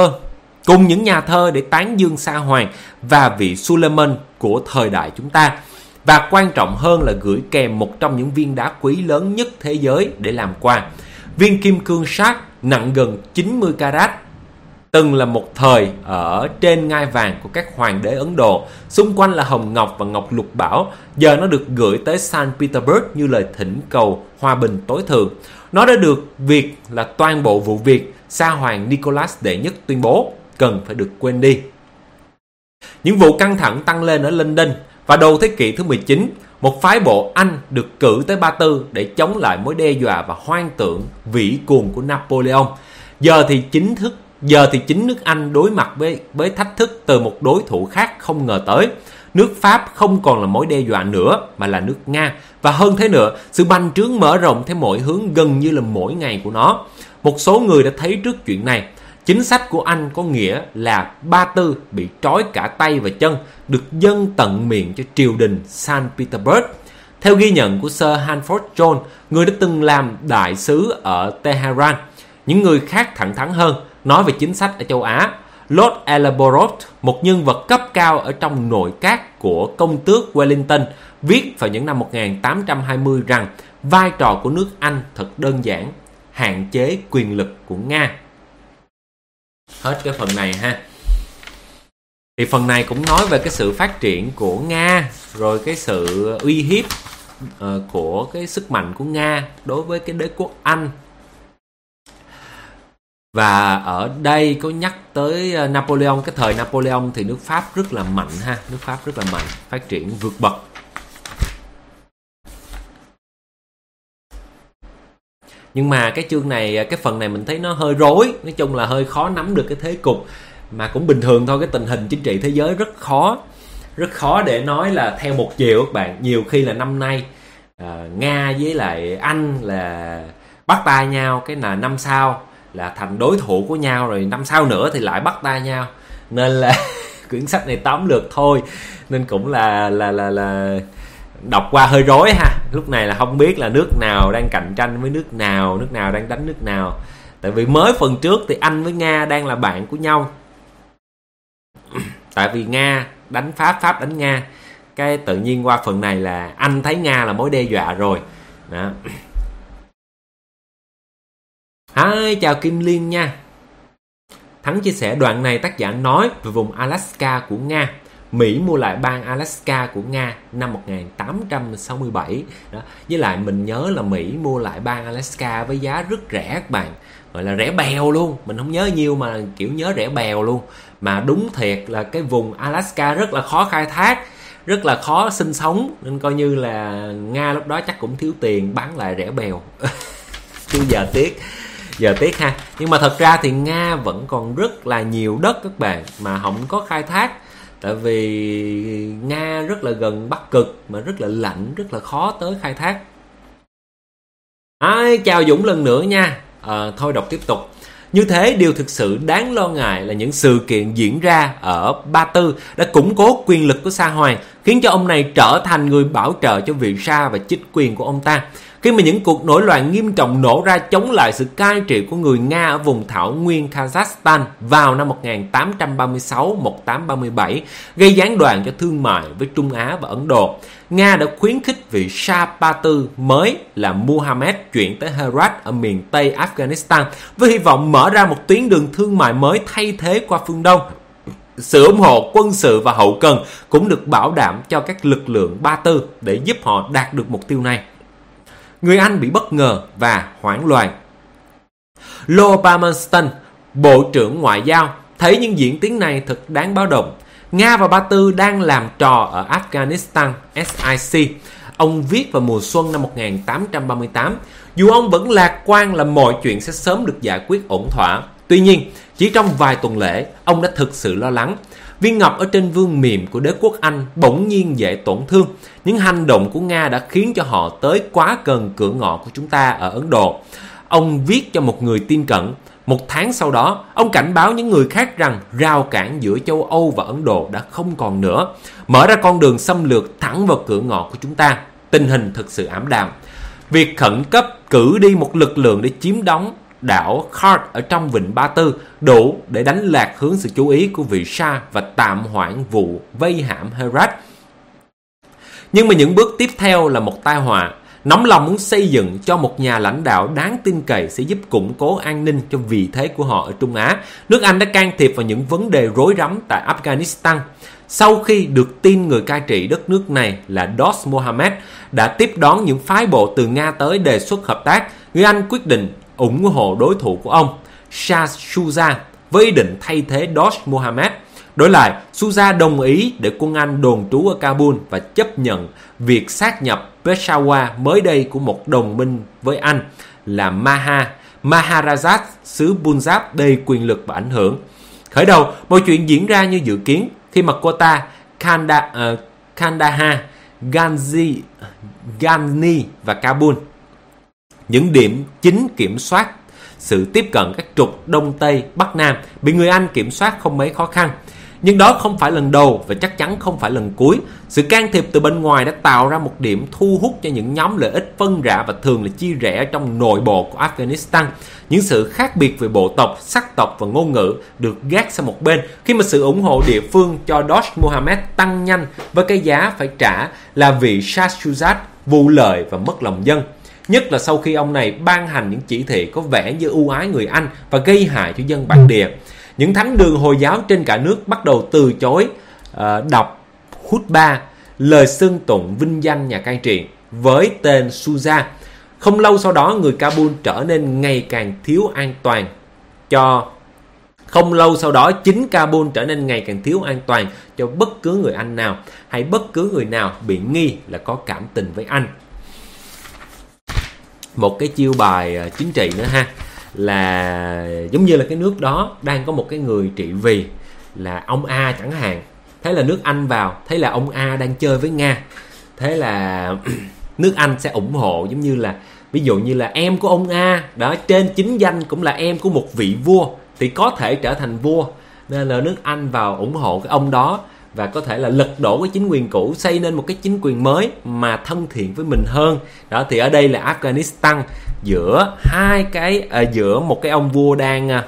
nhà thơ để tán dương Sa Hoàng và vị Suleiman của thời đại chúng ta. Và quan trọng hơn là gửi kèm một trong những viên đá quý lớn nhất thế giới để làm quà. Viên kim cương sát nặng gần 90 carat, từng là một thời ở trên ngai vàng của các hoàng đế Ấn Độ. Xung quanh là hồng ngọc và ngọc lục bảo. Giờ nó được gửi tới Saint Petersburg như lời thỉnh cầu hòa bình tối thượng. Nó đã được việc là toàn bộ vụ việc Sa Hoàng Nicholas đệ nhất tuyên bố cần phải được quên đi. Những vụ căng thẳng tăng lên ở London. Và đầu thế kỷ thứ 19, một phái bộ Anh được cử tới Ba Tư để chống lại mối đe dọa và hoang tưởng vĩ cuồng của Napoleon. Giờ thì chính nước Anh đối mặt với thách thức từ một đối thủ khác không ngờ tới. Nước Pháp không còn là mối đe dọa nữa mà là nước Nga. Và hơn thế nữa, sự bành trướng mở rộng theo mọi hướng gần như là mỗi ngày của nó. Một số người đã thấy trước chuyện này. Chính sách của Anh có nghĩa là Ba Tư bị trói cả tay và chân, được dâng tận miệng cho triều đình Saint Petersburg. Theo ghi nhận của Sir Hanford John, người đã từng làm đại sứ ở Tehran, những người khác thẳng thắn hơn nói về chính sách ở châu Á. Lord Ellenborough, một nhân vật cấp cao ở trong nội các của công tước Wellington, viết vào những năm 1820 rằng vai trò của nước Anh thật đơn giản, hạn chế quyền lực của Nga. Hết cái phần này ha. Thì phần này cũng nói về cái sự phát triển của Nga, rồi cái sự uy hiếp của cái sức mạnh của Nga đối với cái đế quốc Anh. Và ở đây có nhắc tới Napoleon. Cái thời Napoleon thì nước Pháp rất là mạnh ha. Nước Pháp rất là mạnh, phát triển vượt bậc. Nhưng mà cái chương này, cái phần này mình thấy nó hơi rối. Nói chung là hơi khó nắm được cái thế cục. Mà cũng bình thường thôi, cái tình hình chính trị thế giới rất khó. Rất khó để nói là theo một chiều các bạn. Nhiều khi là năm nay Nga với lại Anh là bắt tay nhau, cái là năm sau là thành đối thủ của nhau, rồi năm sau nữa thì lại bắt tay nhau. Nên là quyển sách này tóm lược thôi, nên cũng là đọc qua hơi rối ha. Lúc này là không biết là nước nào đang cạnh tranh với nước nào đang đánh nước nào. Tại vì mới phần trước thì Anh với Nga đang là bạn của nhau. Tại vì Nga đánh Pháp, Pháp đánh Nga. Cái tự nhiên qua phần này là Anh thấy Nga là mối đe dọa rồi. Đó. Hi, chào Kim Liên nha. Thắng chia sẻ đoạn này tác giả nói về vùng Alaska của Nga. Mỹ mua lại bang Alaska của Nga năm 1867. Đó. Với lại mình nhớ là Mỹ mua lại bang Alaska với giá rất rẻ các bạn. Gọi là rẻ bèo luôn. Mình không nhớ nhiêu mà kiểu nhớ rẻ bèo luôn. Mà đúng thiệt là cái vùng Alaska rất là khó khai thác, rất là khó sinh sống. Nên coi như là Nga lúc đó chắc cũng thiếu tiền, bán lại rẻ bèo. Chứ giờ tiếc ha. Nhưng mà thật ra thì Nga vẫn còn rất là nhiều đất các bạn mà không có khai thác. Tại vì Nga rất là gần Bắc Cực mà rất là lạnh, rất là khó tới khai thác. Chào Dũng lần nữa nha. Thôi đọc tiếp tục. Như thế, điều thực sự đáng lo ngại là những sự kiện diễn ra ở Ba Tư đã củng cố quyền lực của Sa Hoàng, khiến cho ông này trở thành người bảo trợ cho vị Sa và chính quyền của ông ta. Khi mà những cuộc nổi loạn nghiêm trọng nổ ra chống lại sự cai trị của người Nga ở vùng thảo nguyên Kazakhstan vào năm 1836-1837, gây gián đoạn cho thương mại với Trung Á và Ấn Độ, Nga đã khuyến khích vị Shah Ba Tư mới là Muhammad chuyển tới Herat ở miền Tây Afghanistan với hy vọng mở ra một tuyến đường thương mại mới thay thế qua phương Đông. Sự ủng hộ quân sự và hậu cần cũng được bảo đảm cho các lực lượng Ba Tư để giúp họ đạt được mục tiêu này. Người Anh bị bất ngờ và hoảng loạn. Lord Palmerston, Bộ trưởng Ngoại giao, Thấy những diễn tiến này thật đáng báo động. Nga và Ba Tư đang làm trò ở Afghanistan, SIC. Ông viết vào mùa xuân năm 1838, dù ông vẫn lạc quan là mọi chuyện sẽ sớm được giải quyết ổn thỏa. Tuy nhiên, chỉ trong vài tuần lễ, ông đã thực sự lo lắng. Viên ngọc ở trên vương miện của đế quốc Anh bỗng nhiên dễ tổn thương. Những hành động của Nga đã khiến cho họ tới quá gần cửa ngõ của chúng ta ở Ấn Độ. Ông viết cho một người tin cận. Một tháng sau đó, ông cảnh báo những người khác rằng rào cản giữa châu Âu và Ấn Độ đã không còn nữa, mở ra con đường xâm lược thẳng vào cửa ngõ của chúng ta. Tình hình thực sự ảm đạm. Việc khẩn cấp cử đi một lực lượng để chiếm đóng đảo Kart ở trong vịnh Ba Tư đủ để đánh lạc hướng sự chú ý của vị Shah và tạm hoãn vụ vây hãm Herat. Nhưng mà những bước tiếp theo là một tai họa. Nóng lòng muốn xây dựng cho một nhà lãnh đạo đáng tin cậy sẽ giúp củng cố an ninh cho vị thế của họ ở Trung Á, nước Anh đã can thiệp vào những vấn đề rối rắm tại Afghanistan. Sau khi được tin người cai trị đất nước này là Dost Mohammed đã tiếp đón những phái bộ từ Nga tới đề xuất hợp tác, người Anh quyết định ủng hộ đối thủ của ông, Shah Shuja, với ý định thay thế Dost Mohammed. Đổi lại, Shuja đồng ý để quân Anh đồn trú ở Kabul và chấp nhận việc sát nhập Peshawar mới đây của một đồng minh với Anh là Maharajah xứ Punjab đầy quyền lực và ảnh hưởng. Khởi đầu, mọi chuyện diễn ra như dự kiến khi mà Quetta, Kandahar, Ghazni và Kabul, những điểm chính kiểm soát sự tiếp cận các trục Đông Tây, Bắc Nam, bị người Anh kiểm soát không mấy khó khăn. Nhưng đó không phải lần đầu và chắc chắn không phải lần cuối. Sự can thiệp từ bên ngoài đã tạo ra một điểm thu hút cho những nhóm lợi ích phân rã và thường là chia rẽ trong nội bộ của Afghanistan. Những sự khác biệt về bộ tộc, sắc tộc và ngôn ngữ được gác sang một bên khi mà sự ủng hộ địa phương cho Dost Mohammed tăng nhanh với cái giá phải trả là vị Shah Shuja vụ lợi và mất lòng dân. Nhất là sau khi ông này ban hành những chỉ thị có vẻ như ưu ái người Anh và gây hại cho dân bản địa. Những thánh đường Hồi giáo trên cả nước bắt đầu từ chối đọc khutba, lời xưng tụng vinh danh nhà cai trị với tên Shuja. Không lâu sau đó, người Kabul trở nên ngày càng thiếu an toàn chính Kabul trở nên ngày càng thiếu an toàn cho bất cứ người Anh nào hay bất cứ người nào bị nghi là có cảm tình với Anh. Một cái chiêu bài chính trị nữa ha, là giống như là cái nước đó đang có một cái người trị vì là ông A chẳng hạn. Thế là nước Anh vào, thấy là ông A đang chơi với Nga, thế là nước Anh sẽ ủng hộ, giống như là ví dụ như là em của ông A đó, trên chính danh cũng là em của một vị vua thì có thể trở thành vua, nên là nước Anh vào ủng hộ cái ông đó và có thể là lật đổ cái chính quyền cũ, xây nên một cái chính quyền mới mà thân thiện với mình hơn. Đó thì ở đây là Afghanistan giữa giữa một cái ông vua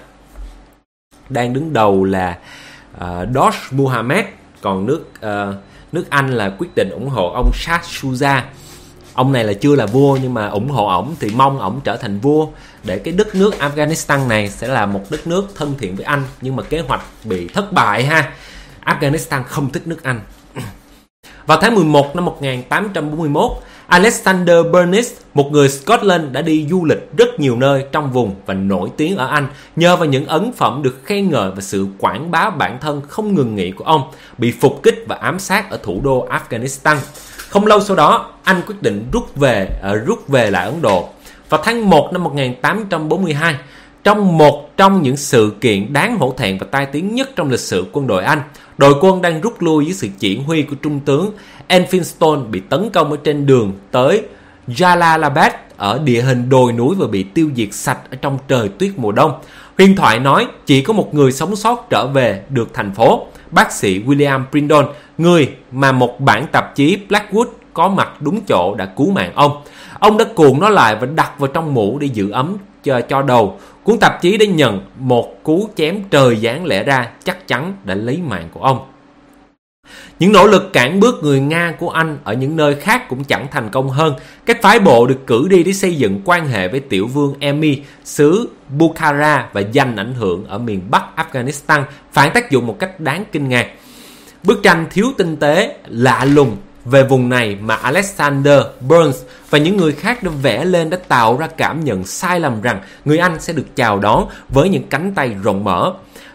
đang đứng đầu là Dost Mohammed, còn nước Anh là quyết định ủng hộ ông Shah Shuja. Ông này là chưa là vua nhưng mà ủng hộ ổng thì mong ổng trở thành vua để cái đất nước Afghanistan này sẽ là một đất nước thân thiện với Anh, nhưng mà kế hoạch bị thất bại ha. Afghanistan không thích nước Anh. Vào tháng 11 năm 1841, Alexander Burnes, một người Scotland đã đi du lịch rất nhiều nơi trong vùng và nổi tiếng ở Anh nhờ vào những ấn phẩm được khen ngợi và sự quảng bá bản thân không ngừng nghỉ của ông, bị phục kích và ám sát ở thủ đô Afghanistan. Không lâu sau đó, Anh quyết định rút về lại Ấn Độ. Vào tháng 1 năm 1842, trong những sự kiện đáng hổ thẹn và tai tiếng nhất trong lịch sử quân đội Anh, đội quân đang rút lui dưới sự chỉ huy của trung tướng Elphinstone bị tấn công ở trên đường tới Jalalabad ở địa hình đồi núi và bị tiêu diệt sạch ở trong trời tuyết mùa đông. Huyền thoại nói chỉ có một người sống sót trở về được thành phố, bác sĩ William Prindle, người mà một bản tạp chí Blackwood có mặt đúng chỗ đã cứu mạng ông. Ông đã cuộn nó lại và đặt vào trong mũ để giữ ấm cho đầu. Cuốn tạp chí đã nhận một cú chém trời giáng lẽ ra chắc chắn đã lấy mạng của ông. Những nỗ lực cản bước người Nga của Anh ở những nơi khác cũng chẳng thành công hơn. Các phái bộ được cử đi để xây dựng quan hệ với tiểu vương Emir xứ Bukhara và giành ảnh hưởng ở miền Bắc Afghanistan phản tác dụng một cách đáng kinh ngạc. Bức tranh thiếu tinh tế, lạ lùng về vùng này mà Alexander Burnes và những người khác đã vẽ lên đã tạo ra cảm nhận sai lầm rằng người Anh sẽ được chào đón với những cánh tay rộng mở.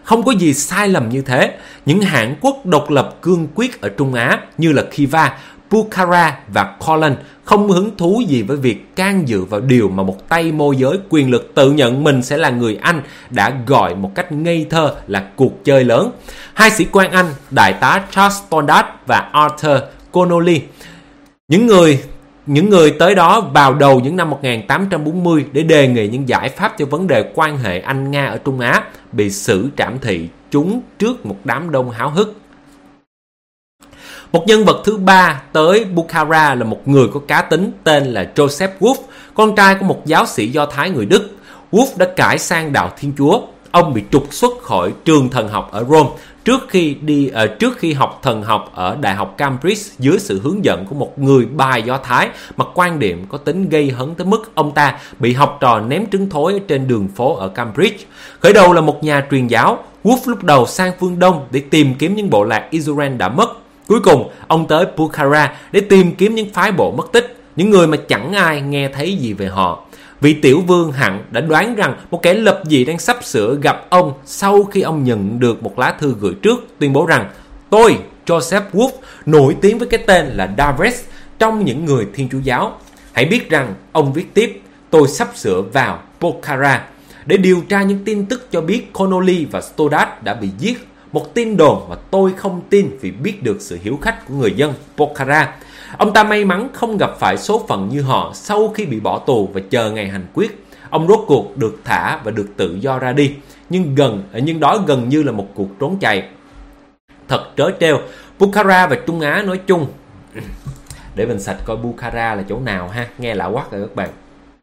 Không có gì sai lầm như thế. Những hãng quốc độc lập cương quyết ở Trung Á như là Khiva, Bukhara và Kholen không hứng thú gì với việc can dự vào điều mà một tay môi giới quyền lực tự nhận mình sẽ là người Anh đã gọi một cách ngây thơ là cuộc chơi lớn. Hai sĩ quan Anh, đại tá Charles Stoddart và Arthur Connolly, những người tới đó vào đầu những năm 1840 để đề nghị những giải pháp cho vấn đề quan hệ Anh-Nga ở Trung Á, bị xử trảm thị chúng trước một đám đông háo hức. Một nhân vật thứ ba tới Bukhara là một người có cá tính tên là Joseph Wolf, con trai của một giáo sĩ Do Thái người Đức. Wolf đã cải sang đạo Thiên Chúa. Ông bị trục xuất khỏi trường thần học ở Rome trước khi học thần học ở Đại học Cambridge dưới sự hướng dẫn của một người bài Do Thái mà quan điểm có tính gây hấn tới mức ông ta bị học trò ném trứng thối ở trên đường phố ở Cambridge. Khởi đầu là một nhà truyền giáo, Wolf lúc đầu sang phương Đông để tìm kiếm những bộ lạc Israel đã mất. Cuối cùng, ông tới Bukhara để tìm kiếm những phái bộ mất tích, những người mà chẳng ai nghe thấy gì về họ. Vị tiểu vương Hặng đã đoán rằng một kẻ lập dị đang sắp sửa gặp ông sau khi ông nhận được một lá thư gửi trước, tuyên bố rằng: tôi, Joseph Wolf, nổi tiếng với cái tên là Davis trong những người Thiên Chúa giáo. Hãy biết rằng, ông viết tiếp, tôi sắp sửa vào Bukhara để điều tra những tin tức cho biết Connolly và Stoddart đã bị giết. Một tin đồn mà tôi không tin vì biết được sự hiếu khách của người dân Bukhara. Ông ta may mắn không gặp phải số phận như họ sau khi bị bỏ tù và chờ ngày hành quyết. Ông rốt cuộc được thả và được tự do ra đi. Nhưng đó gần như là một cuộc trốn chạy. Thật trớ trêu. Bukhara và Trung Á nói chung. Để mình sạch coi Bukhara là chỗ nào ha. Nghe lạ quắc rồi các bạn.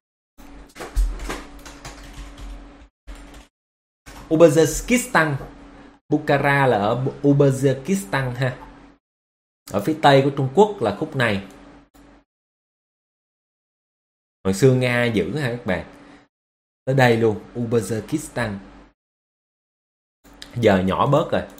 Uzbekistan. Bukhara là ở Uzbekistan ha. Ở phía tây của Trung Quốc là khúc này. Hồi xưa Nga giữ ha các bạn. Tới đây luôn, Uzbekistan. Giờ nhỏ bớt rồi.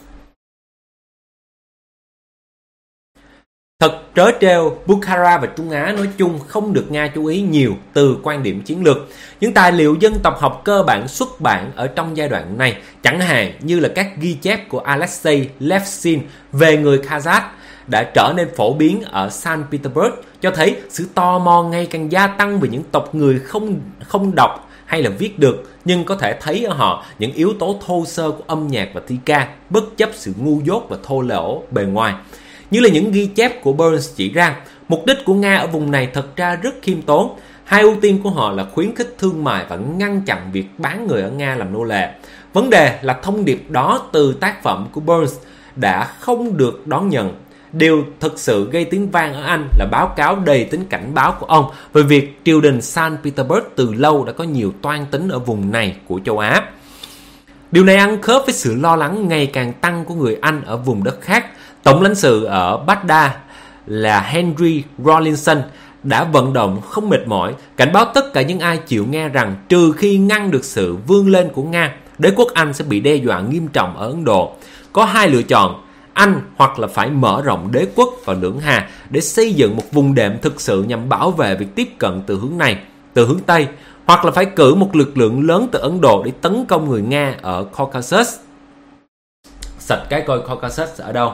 Thật trớ trêu, Bukhara và Trung Á nói chung không được Nga chú ý nhiều từ quan điểm chiến lược. Những tài liệu dân tộc học cơ bản xuất bản ở trong giai đoạn này, chẳng hạn như là các ghi chép của Alexei Levsin về người Kazakh, đã trở nên phổ biến ở Saint Petersburg, cho thấy sự tò mò ngày càng gia tăng về những tộc người không đọc hay là viết được, nhưng có thể thấy ở họ những yếu tố thô sơ của âm nhạc và thi ca, bất chấp sự ngu dốt và thô lỗ bề ngoài. Như là những ghi chép của Burns chỉ ra, mục đích của Nga ở vùng này thật ra rất khiêm tốn. Hai ưu tiên của họ là khuyến khích thương mại và ngăn chặn việc bán người ở Nga làm nô lệ. Vấn đề là thông điệp đó từ tác phẩm của Burns đã không được đón nhận. Điều thực sự gây tiếng vang ở Anh là báo cáo đầy tính cảnh báo của ông về việc triều đình Saint Petersburg từ lâu đã có nhiều toan tính ở vùng này của châu Á. Điều này ăn khớp với sự lo lắng ngày càng tăng của người Anh ở vùng đất khác. Tổng lãnh sự ở Baghdad là Henry Rawlinson đã vận động không mệt mỏi, cảnh báo tất cả những ai chịu nghe rằng trừ khi ngăn được sự vươn lên của Nga, đế quốc Anh sẽ bị đe dọa nghiêm trọng ở Ấn Độ. Có hai lựa chọn: Anh hoặc là phải mở rộng đế quốc vào lưỡng Hà để xây dựng một vùng đệm thực sự nhằm bảo vệ việc tiếp cận từ hướng này, từ hướng Tây, hoặc là phải cử một lực lượng lớn từ Ấn Độ để tấn công người Nga ở Caucasus. Sạch cái coi Caucasus ở đâu.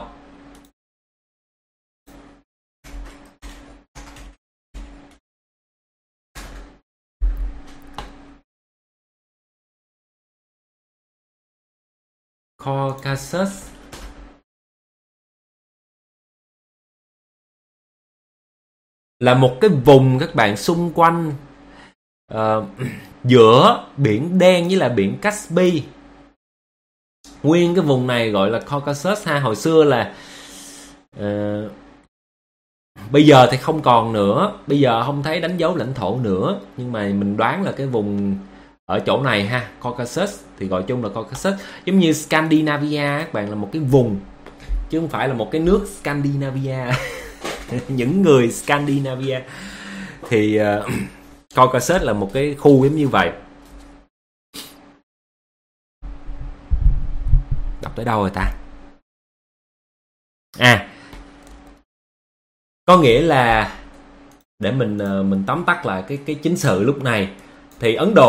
Caucasus là một cái vùng các bạn xung quanh giữa biển Đen với là biển Caspi. Nguyên cái vùng này gọi là Caucasus ha. Hồi xưa là bây giờ thì không còn nữa, bây giờ không thấy đánh dấu lãnh thổ nữa, nhưng mà mình đoán là cái vùng ở chỗ này ha, Caucasus thì gọi chung là Caucasus, giống như Scandinavia các bạn, là một cái vùng chứ không phải là một cái nước Scandinavia. Những người Scandinavia thì Caucasus là một cái khu giống như vậy. Đọc tới đâu rồi ta? Có nghĩa là để mình tóm tắt lại cái chính sự lúc này thì Ấn Độ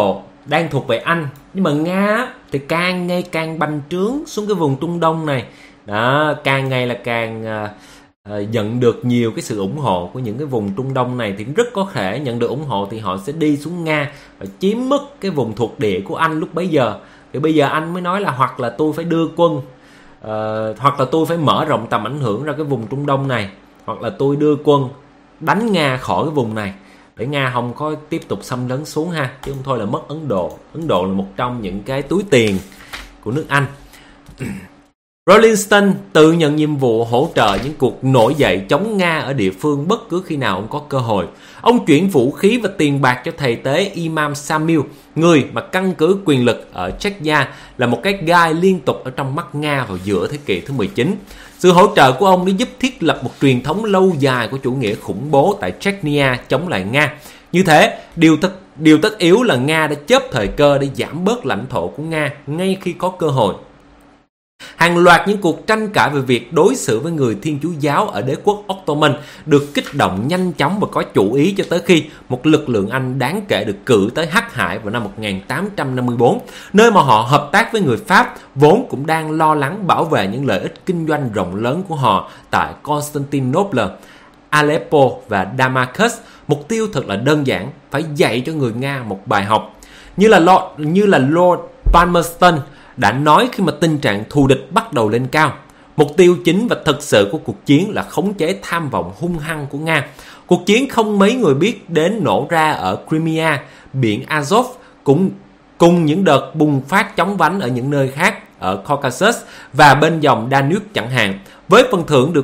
đang thuộc về Anh, nhưng mà Nga thì càng ngày càng bành trướng xuống cái vùng Trung Đông này. Đó, càng ngày là càng nhận được nhiều cái sự ủng hộ của những cái vùng Trung Đông này, thì rất có thể nhận được ủng hộ thì họ sẽ đi xuống Nga và chiếm mất cái vùng thuộc địa của Anh lúc bấy giờ. Thì bây giờ Anh mới nói là hoặc là tôi phải đưa quân, hoặc là tôi phải mở rộng tầm ảnh hưởng ra cái vùng Trung Đông này, hoặc là tôi đưa quân đánh Nga khỏi cái vùng này để Nga không có tiếp tục xâm lấn xuống ha, chứ không thôi là mất Ấn Độ. Ấn Độ là một trong những cái túi tiền của nước Anh. Rolling Stone tự nhận nhiệm vụ hỗ trợ những cuộc nổi dậy chống Nga ở địa phương bất cứ khi nào ông có cơ hội. Ông chuyển vũ khí và tiền bạc cho thầy tế Imam Samil, người mà căn cứ quyền lực ở Chechnya là một cái gai liên tục ở trong mắt Nga vào giữa thế kỷ thứ 19. Sự hỗ trợ của ông đã giúp thiết lập một truyền thống lâu dài của chủ nghĩa khủng bố tại Chechnya chống lại Nga. Như thế, điều tất yếu là Nga đã chớp thời cơ để giảm bớt lãnh thổ của Nga ngay khi có cơ hội. Hàng loạt những cuộc tranh cãi về việc đối xử với người Thiên Chúa giáo ở đế quốc Ottoman được kích động nhanh chóng và có chủ ý cho tới khi một lực lượng Anh đáng kể được cử tới Hắc Hải vào năm 1854, nơi mà họ hợp tác với người Pháp vốn cũng đang lo lắng bảo vệ những lợi ích kinh doanh rộng lớn của họ tại Constantinople, Aleppo và Damascus. Mục tiêu thật là đơn giản, phải dạy cho người Nga một bài học. Như là Lord Palmerston đã nói khi mà tình trạng thù địch bắt đầu lên cao. Mục tiêu chính và thực sự của cuộc chiến là khống chế tham vọng hung hăng của Nga. Cuộc chiến không mấy người biết đến nổ ra ở Crimea, biển Azov, cũng cùng những đợt bùng phát chóng vánh ở những nơi khác ở Caucasus và bên dòng Danube chẳng hạn, với phần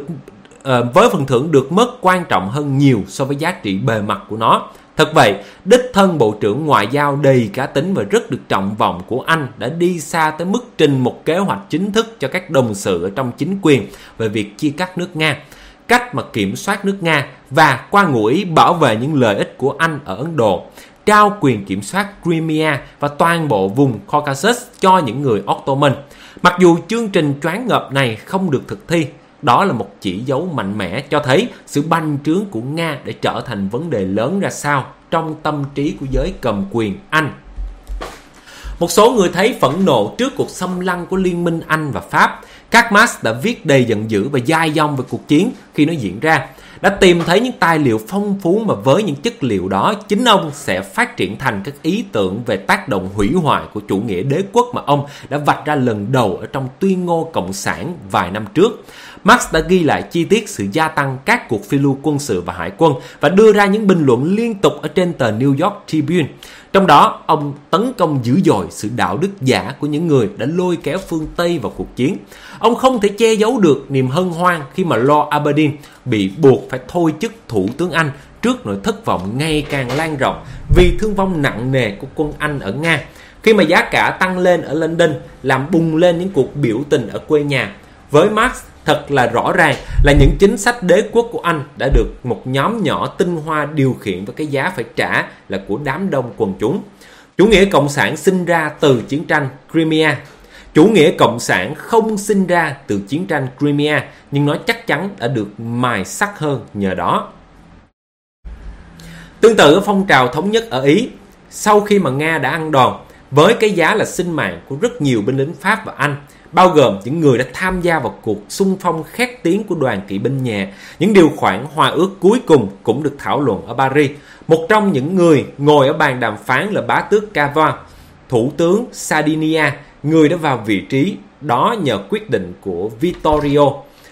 thưởng được mất quan trọng hơn nhiều so với giá trị bề mặt của nó. Thật vậy, đích thân Bộ trưởng Ngoại giao đầy cá tính và rất được trọng vọng của Anh đã đi xa tới mức trình một kế hoạch chính thức cho các đồng sự ở trong chính quyền về việc chia cắt nước Nga, cách mà kiểm soát nước Nga và qua ngụ ý bảo vệ những lợi ích của Anh ở Ấn Độ, trao quyền kiểm soát Crimea và toàn bộ vùng Caucasus cho những người Ottoman. Mặc dù chương trình choáng ngợp này không được thực thi, đó là một chỉ dấu mạnh mẽ cho thấy sự bành trướng của Nga để trở thành vấn đề lớn ra sao trong tâm trí của giới cầm quyền Anh. Một số người thấy phẫn nộ trước cuộc xâm lăng của Liên minh Anh và Pháp. Các Marx đã viết đầy giận dữ và dai dông về cuộc chiến khi nó diễn ra, đã tìm thấy những tài liệu phong phú mà với những chất liệu đó chính ông sẽ phát triển thành các ý tưởng về tác động hủy hoại của chủ nghĩa đế quốc mà ông đã vạch ra lần đầu ở trong tuyên ngôn cộng sản vài năm trước. Marx đã ghi lại chi tiết sự gia tăng các cuộc phiêu lưu quân sự và hải quân và đưa ra những bình luận liên tục ở trên tờ New York Tribune. Trong đó, ông tấn công dữ dội sự đạo đức giả của những người đã lôi kéo phương Tây vào cuộc chiến. Ông không thể che giấu được niềm hân hoan khi mà Lord Aberdeen bị buộc phải thôi chức thủ tướng Anh trước nỗi thất vọng ngày càng lan rộng vì thương vong nặng nề của quân Anh ở Nga. Khi mà giá cả tăng lên ở London, làm bùng lên những cuộc biểu tình ở quê nhà. Với Marx, thật là rõ ràng là những chính sách đế quốc của Anh đã được một nhóm nhỏ tinh hoa điều khiển và cái giá phải trả là của đám đông quần chúng. Chủ nghĩa cộng sản sinh ra từ chiến tranh Crimea. Chủ nghĩa cộng sản không sinh ra từ chiến tranh Crimea, nhưng nó chắc chắn đã được mài sắc hơn nhờ đó. Tương tự ở phong trào thống nhất ở Ý, sau khi mà Nga đã ăn đòn, với cái giá là sinh mạng của rất nhiều binh lính Pháp và Anh, bao gồm những người đã tham gia vào cuộc xung phong khét tiếng của đoàn kỵ binh nhẹ. Những điều khoản hòa ước cuối cùng cũng được thảo luận ở Paris. Một trong những người ngồi ở bàn đàm phán là bá tước Cavour, thủ tướng Sardinia, người đã vào vị trí đó nhờ quyết định của Vittorio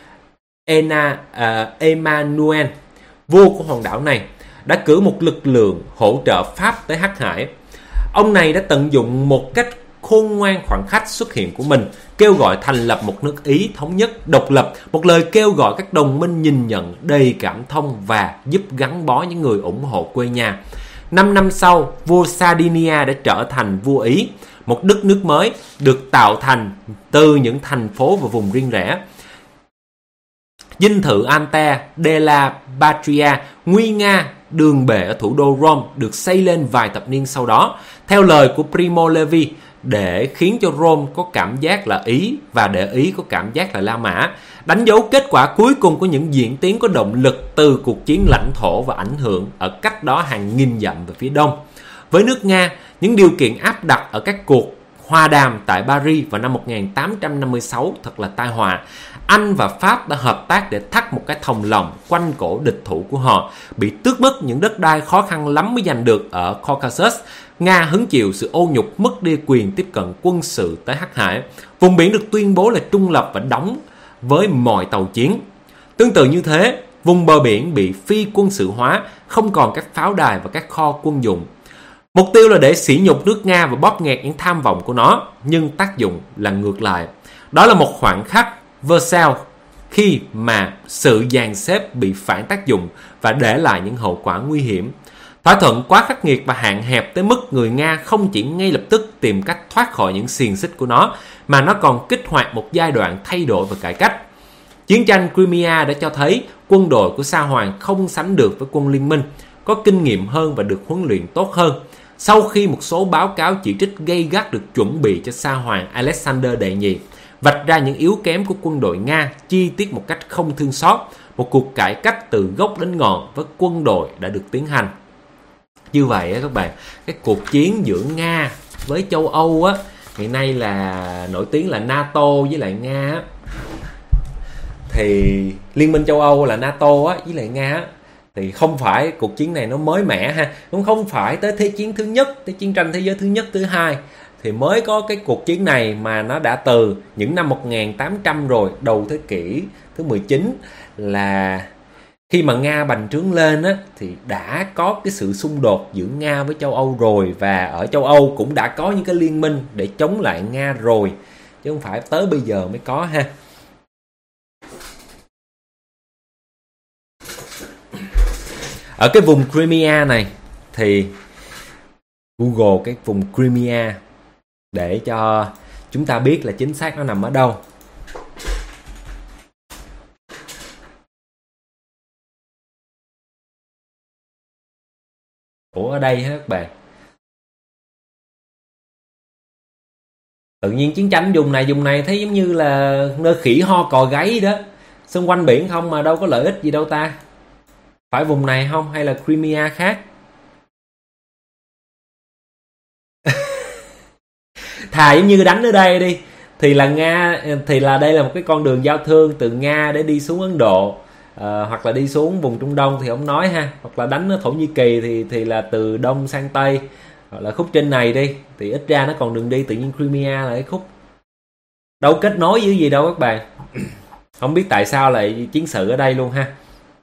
Emanuele, vua của hòn đảo này, đã cử một lực lượng hỗ trợ Pháp tới Hắc Hải. Ông này đã tận dụng một cách khôn ngoan khoảng khắc xuất hiện của mình, kêu gọi thành lập một nước Ý thống nhất, độc lập, một lời kêu gọi các đồng minh nhìn nhận đầy cảm thông và giúp gắn bó những người ủng hộ quê nhà. 5 năm sau, vua Sardinia đã trở thành vua Ý, một đất nước mới được tạo thành từ những thành phố và vùng riêng rẽ. Dinh thự Ante della Patria, nguy nga đường bệ ở thủ đô Rome, được xây lên vài thập niên sau đó, theo lời của Primo Levi, để khiến cho Rome có cảm giác là Ý và để Ý có cảm giác là La Mã, đánh dấu kết quả cuối cùng của những diễn tiến có động lực từ cuộc chiến lãnh thổ và ảnh hưởng ở cách đó hàng nghìn dặm về phía đông. Với nước Nga, những điều kiện áp đặt ở các cuộc hòa đàm tại Paris vào năm 1856 thật là tai họa. Anh và Pháp đã hợp tác để thắt một cái thòng lọng quanh cổ địch thủ của họ, bị tước mất những đất đai khó khăn lắm mới giành được ở Caucasus. Nga hứng chịu sự ô nhục, mất đi quyền tiếp cận quân sự tới Hắc Hải. Vùng biển được tuyên bố là trung lập và đóng với mọi tàu chiến. Tương tự như thế, vùng bờ biển bị phi quân sự hóa, không còn các pháo đài và các kho quân dụng. Mục tiêu là để sỉ nhục nước Nga và bóp nghẹt những tham vọng của nó, nhưng tác dụng là ngược lại. Đó là một khoảnh khắc Versailles khi mà sự dàn xếp bị phản tác dụng và để lại những hậu quả nguy hiểm. Thỏa thuận quá khắc nghiệt và hạn hẹp tới mức người Nga không chỉ ngay lập tức tìm cách thoát khỏi những xiềng xích của nó, mà nó còn kích hoạt một giai đoạn thay đổi và cải cách. Chiến tranh Crimea đã cho thấy quân đội của Sa Hoàng không sánh được với quân liên minh, có kinh nghiệm hơn và được huấn luyện tốt hơn. Sau khi một số báo cáo chỉ trích gay gắt được chuẩn bị cho Sa Hoàng Alexander Đệ Nhị, vạch ra những yếu kém của quân đội Nga chi tiết một cách không thương xót, một cuộc cải cách từ gốc đến ngọn với quân đội đã được tiến hành. Như vậy các bạn, cái cuộc chiến giữa Nga với châu Âu á, hiện nay là nổi tiếng là NATO với lại Nga á, thì Liên minh châu Âu là NATO á với lại Nga á, thì không phải cuộc chiến này nó mới mẻ ha, cũng không phải tới thế chiến thứ nhất, tới chiến tranh thế giới thứ nhất, thứ hai thì mới có cái cuộc chiến này, mà nó đã từ những năm 1800 rồi, đầu thế kỷ thứ 19 là khi mà Nga bành trướng lên á, thì đã có cái sự xung đột giữa Nga với châu Âu rồi, và ở châu Âu cũng đã có những cái liên minh để chống lại Nga rồi, chứ không phải tới bây giờ mới có ha. Ở cái vùng Crimea này thì Google cái vùng Crimea để cho chúng ta biết là chính xác nó nằm ở đâu. Ủa ở đây hả các bạn? Tự nhiên chiến tranh vùng này thấy giống như là nơi khỉ ho cò gáy đó. Xung quanh biển không mà đâu có lợi ích gì đâu ta. Phải vùng này không hay là Crimea khác? Thà giống như đánh ở đây đi thì là Nga, thì là đây là một cái con đường giao thương từ Nga để đi xuống Ấn Độ, hoặc là đi xuống vùng Trung Đông thì ông nói ha, hoặc là đánh ở Thổ Nhĩ Kỳ thì là từ Đông sang Tây, hoặc là khúc trên này đi thì ít ra nó còn đường đi. Tự nhiên Crimea là cái khúc đâu kết nối với gì đâu các bạn. Không biết tại sao lại chiến sự ở đây luôn ha.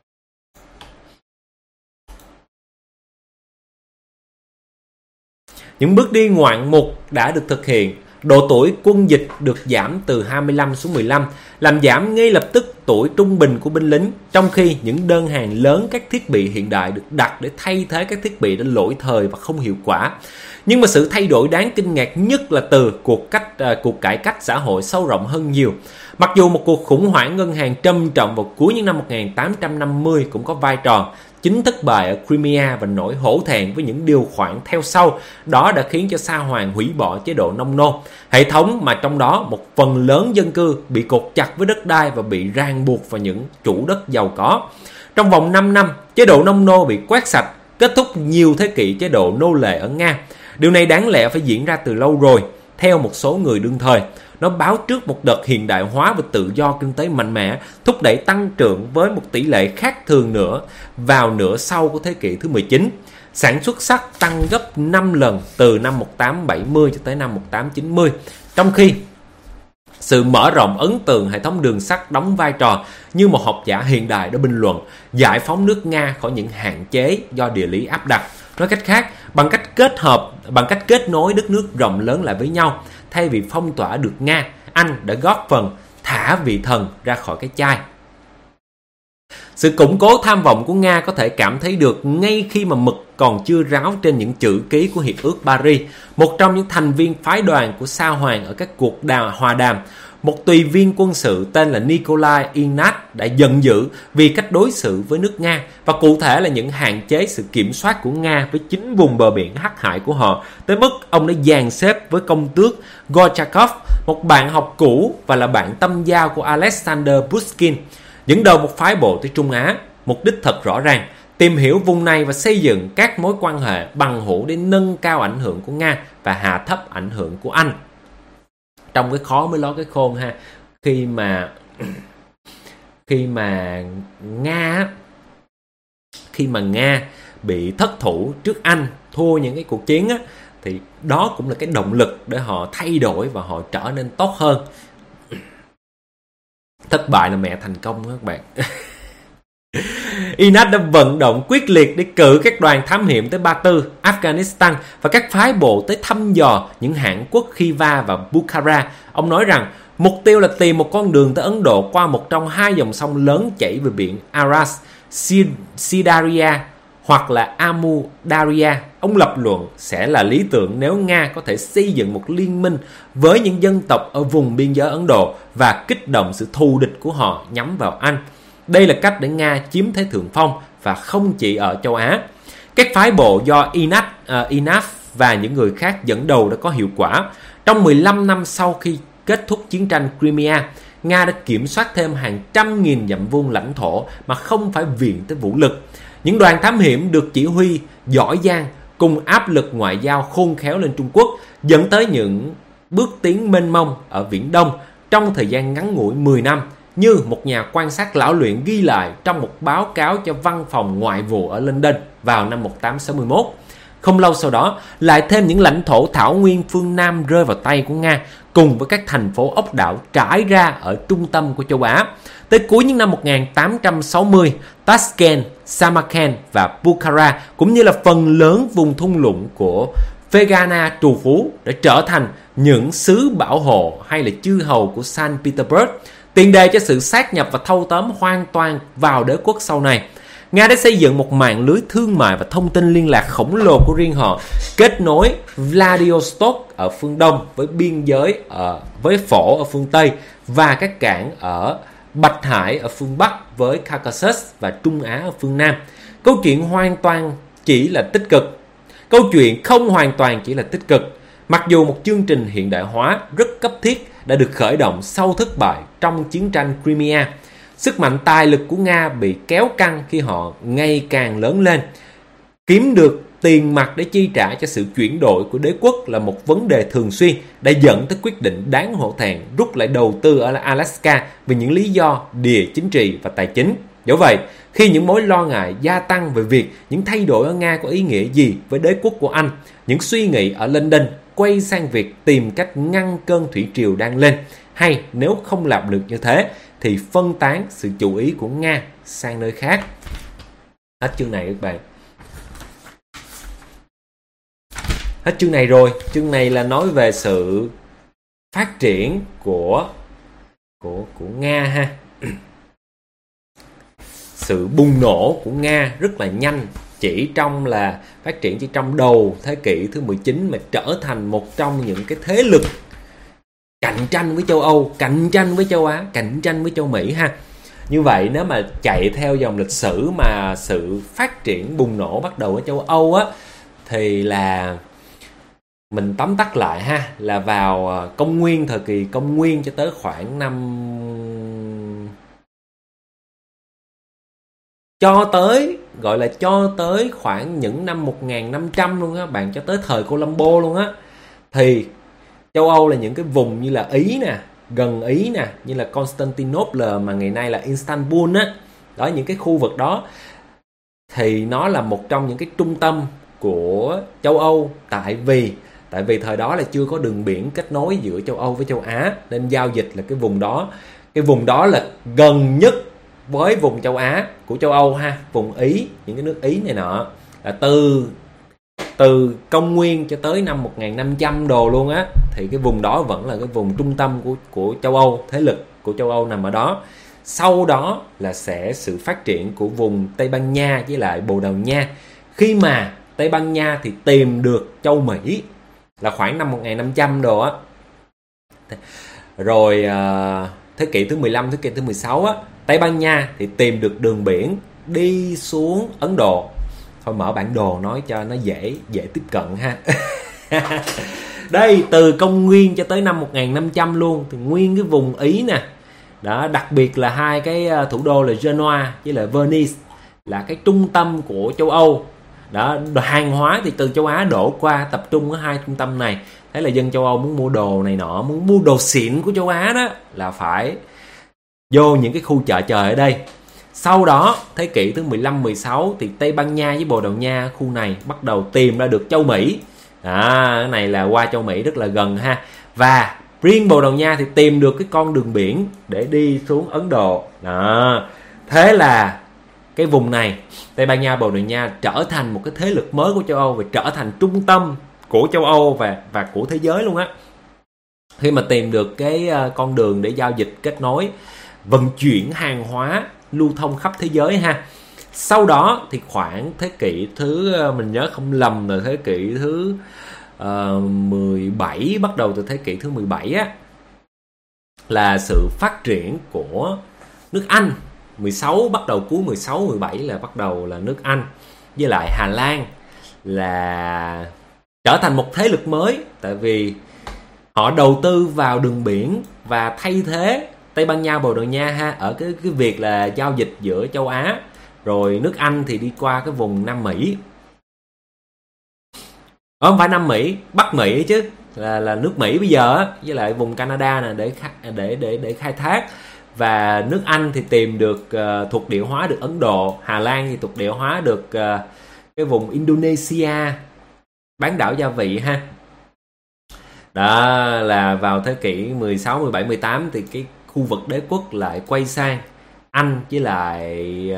Những bước đi ngoạn mục đã được thực hiện. Độ tuổi quân dịch được giảm từ 25 xuống 15, làm giảm ngay lập tức tuổi trung bình của binh lính, trong khi những đơn hàng lớn các thiết bị hiện đại được đặt để thay thế các thiết bị đã lỗi thời và không hiệu quả. Nhưng mà sự thay đổi đáng kinh ngạc nhất là từ cuộc cải cách xã hội sâu rộng hơn nhiều. Mặc dù một cuộc khủng hoảng ngân hàng trầm trọng vào cuối những năm 1850 cũng có vai trò, chính thất bại ở Crimea và nỗi hổ thẹn với những điều khoản theo sau đó đã khiến cho Sa Hoàng hủy bỏ chế độ nông nô, hệ thống mà trong đó một phần lớn dân cư bị cột chặt với đất đai và bị ràng buộc vào những chủ đất giàu có. Trong vòng 5 năm, chế độ nông nô bị quét sạch, kết thúc nhiều thế kỷ chế độ nô lệ ở Nga. Điều này đáng lẽ phải diễn ra từ lâu rồi, theo một số người đương thời. Nó báo trước một đợt hiện đại hóa và tự do kinh tế mạnh mẽ, thúc đẩy tăng trưởng với một tỷ lệ khác thường nữa vào nửa sau của thế kỷ thứ 19. Sản xuất sắt tăng gấp 5 lần từ năm 1870 cho tới năm 1890, trong khi sự mở rộng ấn tượng hệ thống đường sắt đóng vai trò như một học giả hiện đại đã bình luận, giải phóng nước Nga khỏi những hạn chế do địa lý áp đặt. Nói cách khác, bằng cách kết nối đất nước rộng lớn lại với nhau, thay vì phong tỏa được Nga, Anh đã góp phần thả vị thần ra khỏi cái chai. Sự củng cố tham vọng của Nga có thể cảm thấy được ngay khi mà mực còn chưa ráo trên những chữ ký của Hiệp ước Paris. Một trong những thành viên phái đoàn của Sa Hoàng ở các cuộc hòa đàm, một tùy viên quân sự tên là Nikolai Ignat đã giận dữ vì cách đối xử với nước Nga, và cụ thể là những hạn chế sự kiểm soát của Nga với chính vùng bờ biển Hắc Hải của họ, tới mức ông đã dàn xếp với công tước Gorchakov, một bạn học cũ và là bạn tâm giao của Alexander Pushkin, dẫn đầu một phái bộ tới Trung Á. Mục đích thật rõ ràng: tìm hiểu vùng này và xây dựng các mối quan hệ bằng hữu để nâng cao ảnh hưởng của Nga và hạ thấp ảnh hưởng của Anh. Trong cái khó mới ló cái khôn ha. Khi mà Nga bị thất thủ trước Anh, thua những cái cuộc chiến á, thì đó cũng là cái động lực để họ thay đổi và họ trở nên tốt hơn. Thất bại là mẹ thành công các bạn. Inat đã vận động quyết liệt để cử các đoàn thám hiểm tới Ba Tư, Afghanistan và các phái bộ tới thăm dò những hãng quốc Khiva và Bukhara. Ông nói rằng mục tiêu là tìm một con đường tới Ấn Độ qua một trong hai dòng sông lớn chảy về biển Aras, Sidaria hoặc là Amu Darya. Ông lập luận sẽ là lý tưởng nếu Nga có thể xây dựng một liên minh với những dân tộc ở vùng biên giới Ấn Độ và kích động sự thù địch của họ nhắm vào Anh. Đây là cách để Nga chiếm thế thượng phong và không chỉ ở châu Á. Các phái bộ do Inaf và những người khác dẫn đầu đã có hiệu quả. Trong 15 năm sau khi kết thúc chiến tranh Crimea, Nga đã kiểm soát thêm hàng trăm nghìn dặm vuông lãnh thổ mà không phải viện tới vũ lực. Những đoàn thám hiểm được chỉ huy giỏi giang cùng áp lực ngoại giao khôn khéo lên Trung Quốc dẫn tới những bước tiến mênh mông ở Viễn Đông trong thời gian ngắn ngủi 10 năm, như một nhà quan sát lão luyện ghi lại trong một báo cáo cho văn phòng ngoại vụ ở London vào năm 1861. Không lâu sau đó, lại thêm những lãnh thổ thảo nguyên phương Nam rơi vào tay của Nga, cùng với các thành phố ốc đảo trải ra ở trung tâm của châu Á. Tới cuối những năm 1860, Tashkent, Samarkand và Bukhara cũng như là phần lớn vùng thung lũng của Fergana trù phú đã trở thành những xứ bảo hộ hay là chư hầu của Saint Petersburg, tiền đề cho sự sát nhập và thâu tóm hoàn toàn vào đế quốc sau này. Nga đã xây dựng một mạng lưới thương mại và thông tin liên lạc khổng lồ của riêng họ, kết nối Vladivostok ở phương Đông với biên giới với Phổ ở phương Tây và các cảng ở Bạch Hải ở phương Bắc với Caucasus và Trung Á ở phương Nam. Câu chuyện không hoàn toàn chỉ là tích cực. Mặc dù một chương trình hiện đại hóa rất cấp thiết đã được khởi động sau thất bại trong chiến tranh Crimea, sức mạnh tài lực của Nga bị kéo căng khi họ ngày càng lớn lên. Kiếm được tiền mặt để chi trả cho sự chuyển đổi của đế quốc là một vấn đề thường xuyên, đã dẫn tới quyết định đáng hổ thẹn rút lại đầu tư ở Alaska vì những lý do địa chính trị và tài chính. Do vậy, khi những mối lo ngại gia tăng về việc những thay đổi ở Nga có ý nghĩa gì với đế quốc của Anh, những suy nghĩ ở London quay sang việc tìm cách ngăn cơn thủy triều đang lên, hay nếu không làm được như thế thì phân tán sự chú ý của Nga sang nơi khác. Hết chương này các bạn. Hết chương này rồi. Chương này là nói về sự phát triển của Nga ha. Sự bùng nổ của Nga rất là nhanh, chỉ trong đầu thế kỷ thứ 19 mà trở thành một trong những cái thế lực cạnh tranh với châu Âu, cạnh tranh với châu Á, cạnh tranh với châu Mỹ ha. Như vậy nếu mà chạy theo dòng lịch sử mà sự phát triển bùng nổ bắt đầu ở châu Âu á, thì là mình tóm tắt lại ha, là vào thời kỳ công nguyên cho tới khoảng cho tới khoảng những năm 1500 luôn á bạn, cho tới thời Colombo luôn á, thì châu Âu là những cái vùng như là Ý nè, gần Ý nè, như là Constantinople mà ngày nay là Istanbul á, đó, những cái khu vực đó thì nó là một trong những cái trung tâm của châu Âu, tại vì thời đó là chưa có đường biển kết nối giữa châu Âu với châu Á, nên giao dịch là cái vùng đó là gần nhất với vùng châu Á của châu Âu ha, vùng Ý, những cái nước Ý này nọ, là từ công nguyên cho tới năm 1500 đồ luôn á, thì cái vùng đó vẫn là cái vùng trung tâm của châu Âu, thế lực của châu Âu nằm ở đó. Sau đó là sẽ sự phát triển của vùng Tây Ban Nha với lại Bồ Đào Nha, khi mà Tây Ban Nha thì tìm được châu Mỹ là khoảng năm 1500 đồ á. Rồi thế kỷ thứ 15, thế kỷ thứ 16 á, Tây Ban Nha thì tìm được đường biển đi xuống Ấn Độ. Thôi mở bản đồ nói cho nó dễ tiếp cận ha. Đây, từ công nguyên cho tới năm 1500 luôn, thì nguyên cái vùng Ý nè. Đó, đặc biệt là hai cái thủ đô là Genoa với lại Venice là cái trung tâm của châu Âu. Đó, hàng hóa thì từ châu Á đổ qua tập trung ở hai trung tâm này. Thế là dân châu Âu muốn mua đồ này nọ, muốn mua đồ xịn của châu Á đó là phải vô những cái khu chợ trời ở đây. Sau đó thế kỷ thứ 15-16 thì Tây Ban Nha với Bồ Đào Nha, khu này bắt đầu tìm ra được châu Mỹ. Cái này là qua châu Mỹ rất là gần ha. Và riêng Bồ Đào Nha thì tìm được cái con đường biển để đi xuống Ấn Độ. Đó. Thế là cái vùng này, Tây Ban Nha, Bồ Đào Nha trở thành một cái thế lực mới của châu Âu và trở thành trung tâm của châu Âu và của thế giới luôn á. Khi mà tìm được cái con đường để giao dịch, kết nối, vận chuyển hàng hóa, lưu thông khắp thế giới ha. Sau đó thì khoảng thế kỷ thứ, mình nhớ không lầm là thế kỷ thứ 17, bắt đầu từ thế kỷ thứ 17 á, là sự phát triển của nước Anh. 16 bắt đầu, cuối 16 17 là bắt đầu là nước Anh với lại Hà Lan là trở thành một thế lực mới, tại vì họ đầu tư vào đường biển và thay thế Tây Ban Nha, Bồ Đào Nha ha, ở cái việc là giao dịch giữa châu Á. Rồi nước Anh thì đi qua cái vùng Nam Mỹ, không phải Nam Mỹ, Bắc Mỹ chứ, là nước Mỹ bây giờ, với lại vùng Canada nè để khai thác. Và nước Anh thì tìm được thuộc địa hóa được Ấn Độ, Hà Lan thì thuộc địa hóa được cái vùng Indonesia, bán đảo gia vị ha. Đó là vào thế kỷ 16, 17, 18 thì cái khu vực đế quốc lại quay sang Anh với lại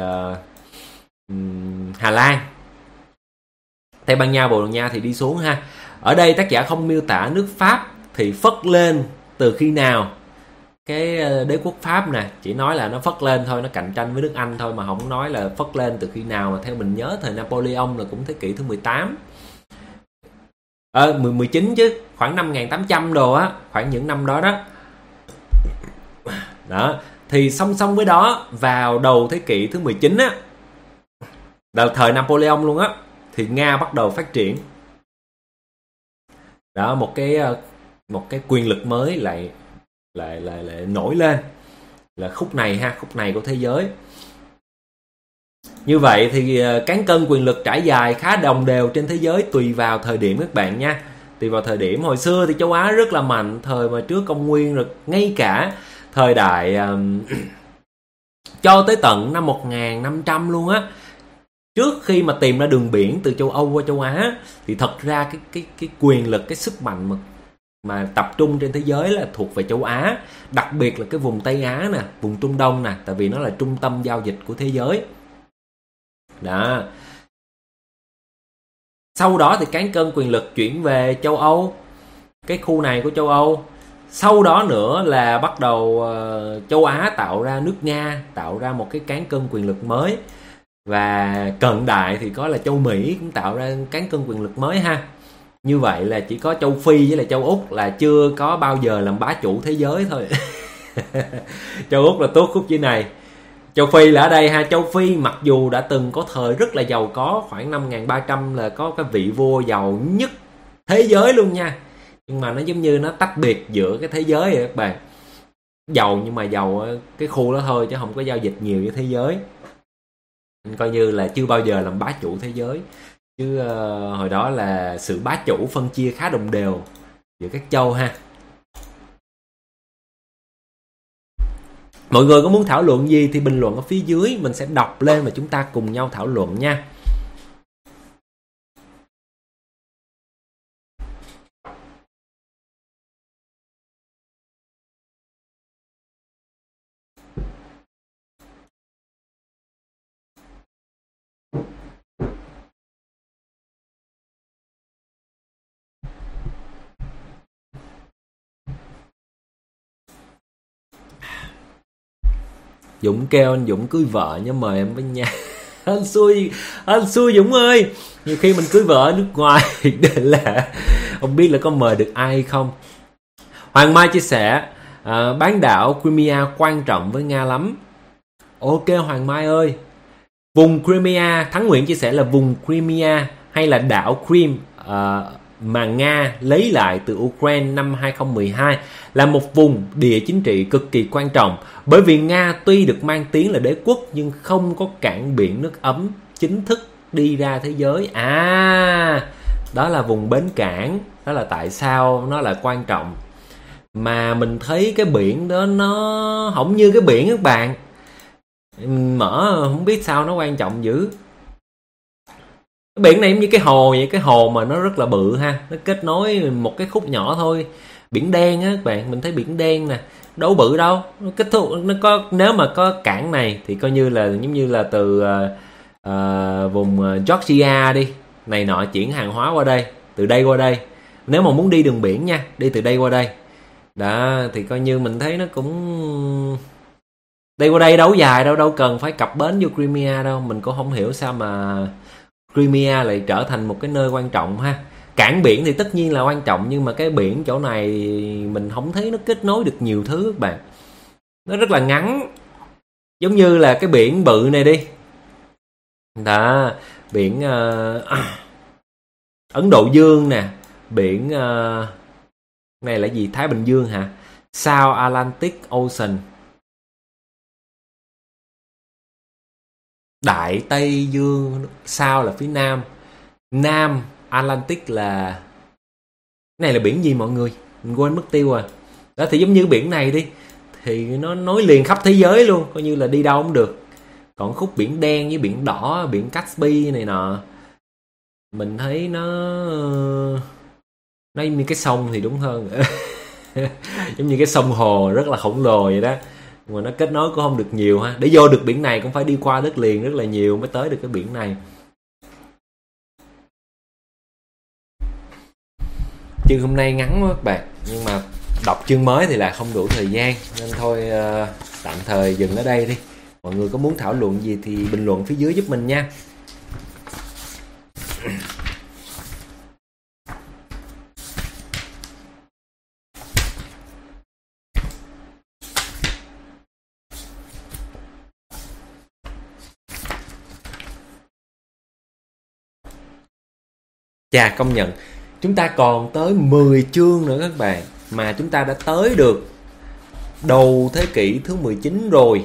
Hà Lan. Tây Ban Nha, Bồ Đào Nha thì đi xuống ha. Ở đây tác giả không miêu tả nước Pháp thì phất lên từ khi nào. Cái đế quốc Pháp nè, chỉ nói là nó phất lên thôi, nó cạnh tranh với nước Anh thôi, mà không nói là phất lên từ khi nào. Mà theo mình nhớ thời Napoleon là cũng thế kỷ thứ 18, 19 chứ, khoảng năm 1800 đồ á, khoảng những năm đó đó. Đó, thì song song với đó, vào đầu thế kỷ thứ 19 á, là thời Napoleon luôn á, thì Nga bắt đầu phát triển. Đó, một cái quyền lực mới lại nổi lên, là khúc này ha, khúc này của thế giới. Như vậy thì cán cân quyền lực trải dài khá đồng đều trên thế giới, tùy vào thời điểm các bạn nha. Tùy vào thời điểm. Hồi xưa thì châu Á rất là mạnh, thời mà trước công nguyên, rồi ngay cả thời đại cho tới tận năm 1500 luôn á. Trước khi mà tìm ra đường biển từ châu Âu qua châu Á thì thật ra cái quyền lực, cái sức mạnh mà tập trung trên thế giới là thuộc về châu Á, đặc biệt là cái vùng Tây Á nè, vùng Trung Đông nè, tại vì nó là trung tâm giao dịch của thế giới. Đó. Sau đó thì cán cân quyền lực chuyển về châu Âu, cái khu này của châu Âu. Sau đó nữa là bắt đầu châu Á tạo ra nước Nga, tạo ra một cái cán cân quyền lực mới. Và cận đại thì có là châu Mỹ cũng tạo ra cán cân quyền lực mới ha. Như vậy là chỉ có châu Phi với là châu Úc là chưa có bao giờ làm bá chủ thế giới thôi. Châu Úc là tốt khúc dưới này. Châu Phi là ở đây ha. Châu Phi mặc dù đã từng có thời rất là giàu có, khoảng năm 1300 là có cái vị vua giàu nhất thế giới luôn nha. Nhưng mà nó giống như nó tách biệt giữa cái thế giới vậy các bạn. Giàu nhưng mà giàu cái khu đó thôi, chứ không có giao dịch nhiều với thế giới. Coi như là chưa bao giờ làm bá chủ thế giới. Chứ hồi đó là sự bá chủ phân chia khá đồng đều giữa các châu ha. Mọi người có muốn thảo luận gì thì bình luận ở phía dưới, mình sẽ đọc lên và chúng ta cùng nhau thảo luận nha. Dũng kêu anh Dũng cưới vợ nhớ mời em với nhà. Anh xui Dũng ơi, nhiều khi mình cưới vợ ở nước ngoài để là không biết là có mời được ai hay không. Hoàng Mai chia sẻ bán đảo Crimea quan trọng với Nga lắm. Ok Hoàng Mai ơi, vùng Crimea, Thắng Nguyễn chia sẻ là vùng Crimea hay là đảo Crimea mà Nga lấy lại từ Ukraine năm 2012 là một vùng địa chính trị cực kỳ quan trọng, bởi vì Nga tuy được mang tiếng là đế quốc nhưng không có cảng biển nước ấm chính thức đi ra thế giới. Đó là vùng bến cảng, đó là tại sao nó là quan trọng. Mà mình thấy cái biển đó nó không như cái biển các bạn. Mình mở không biết sao nó quan trọng dữ. Cái biển này giống như cái hồ vậy, cái hồ mà nó rất là bự ha, nó kết nối một cái khúc nhỏ thôi. Biển đen á các bạn, mình thấy biển đen nè, đâu bự đâu, nó kết thúc nó có, nếu mà có cảng này thì coi như là giống như là từ vùng Georgia đi, này nọ chuyển hàng hóa qua đây, từ đây qua đây. Nếu mà muốn đi đường biển nha, đi từ đây qua đây. Đó, thì coi như mình thấy nó cũng đây qua đây đâu dài đâu, đâu cần phải cập bến vô Crimea đâu. Mình cũng không hiểu sao mà Crimea lại trở thành một cái nơi quan trọng ha. Cảng biển thì tất nhiên là quan trọng, nhưng mà cái biển chỗ này mình không thấy nó kết nối được nhiều thứ các bạn. Nó rất là ngắn, giống như là cái biển bự này đi. Đó, biển Ấn Độ Dương nè, biển này là gì, Thái Bình Dương hả, South Atlantic Ocean, Đại Tây Dương. South là phía nam, Nam Atlantic là cái này là biển gì mọi người, mình quên mất tiêu rồi. Đó thì giống như biển này đi, thì nó nối liền khắp thế giới luôn, coi như là đi đâu cũng được. Còn khúc biển đen với biển đỏ, biển Caspi này nọ, mình thấy nó giống như cái sông thì đúng hơn. Giống như cái sông hồ rất là khổng lồ vậy đó, mà nó kết nối cũng không được nhiều ha. Để vô được biển này cũng phải đi qua đất liền rất là nhiều mới tới được cái biển này. Chương hôm nay ngắn quá các bạn, nhưng mà đọc chương mới thì là không đủ thời gian, nên thôi tạm thời dừng ở đây đi. Mọi người có muốn thảo luận gì thì bình luận phía dưới giúp mình nha. Chà, công nhận chúng ta còn tới 10 chương nữa các bạn, mà chúng ta đã tới được đầu thế kỷ thứ 19 rồi.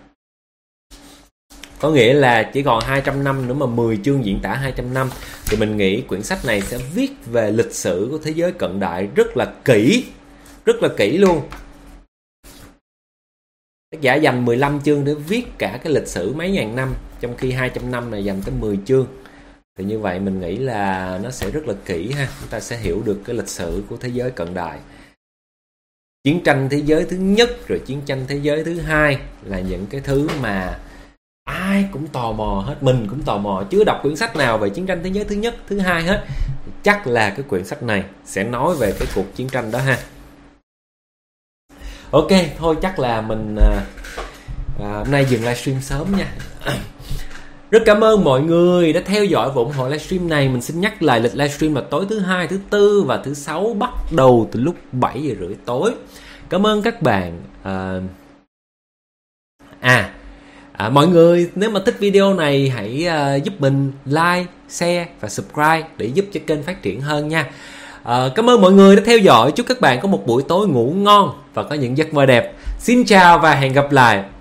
Có nghĩa là chỉ còn 200 năm nữa mà 10 chương diễn tả 200 năm. Thì mình nghĩ quyển sách này sẽ viết về lịch sử của thế giới cận đại rất là kỹ luôn. Tác giả dành 15 chương để viết cả cái lịch sử mấy ngàn năm, trong khi 200 năm này dành tới 10 chương. Thì như vậy mình nghĩ là nó sẽ rất là kỹ ha. Chúng ta sẽ hiểu được cái lịch sử của thế giới cận đại. Chiến tranh thế giới thứ nhất rồi chiến tranh thế giới thứ hai là những cái thứ mà ai cũng tò mò hết. Mình cũng tò mò, chưa đọc quyển sách nào về chiến tranh thế giới thứ nhất, thứ hai hết. Chắc là cái quyển sách này sẽ nói về cái cuộc chiến tranh đó ha. Ok, thôi chắc là mình hôm nay dừng livestream sớm nha. Rất cảm ơn mọi người đã theo dõi và ủng hộ livestream này. Mình xin nhắc lại lịch livestream là tối thứ hai, thứ tư và thứ sáu, bắt đầu từ lúc 7 giờ rưỡi tối. Cảm ơn các bạn. Mọi người nếu mà thích video này hãy giúp mình like, share và subscribe để giúp cho kênh phát triển hơn nha. Cảm ơn mọi người đã theo dõi. Chúc các bạn có một buổi tối ngủ ngon và có những giấc mơ đẹp. Xin chào và hẹn gặp lại.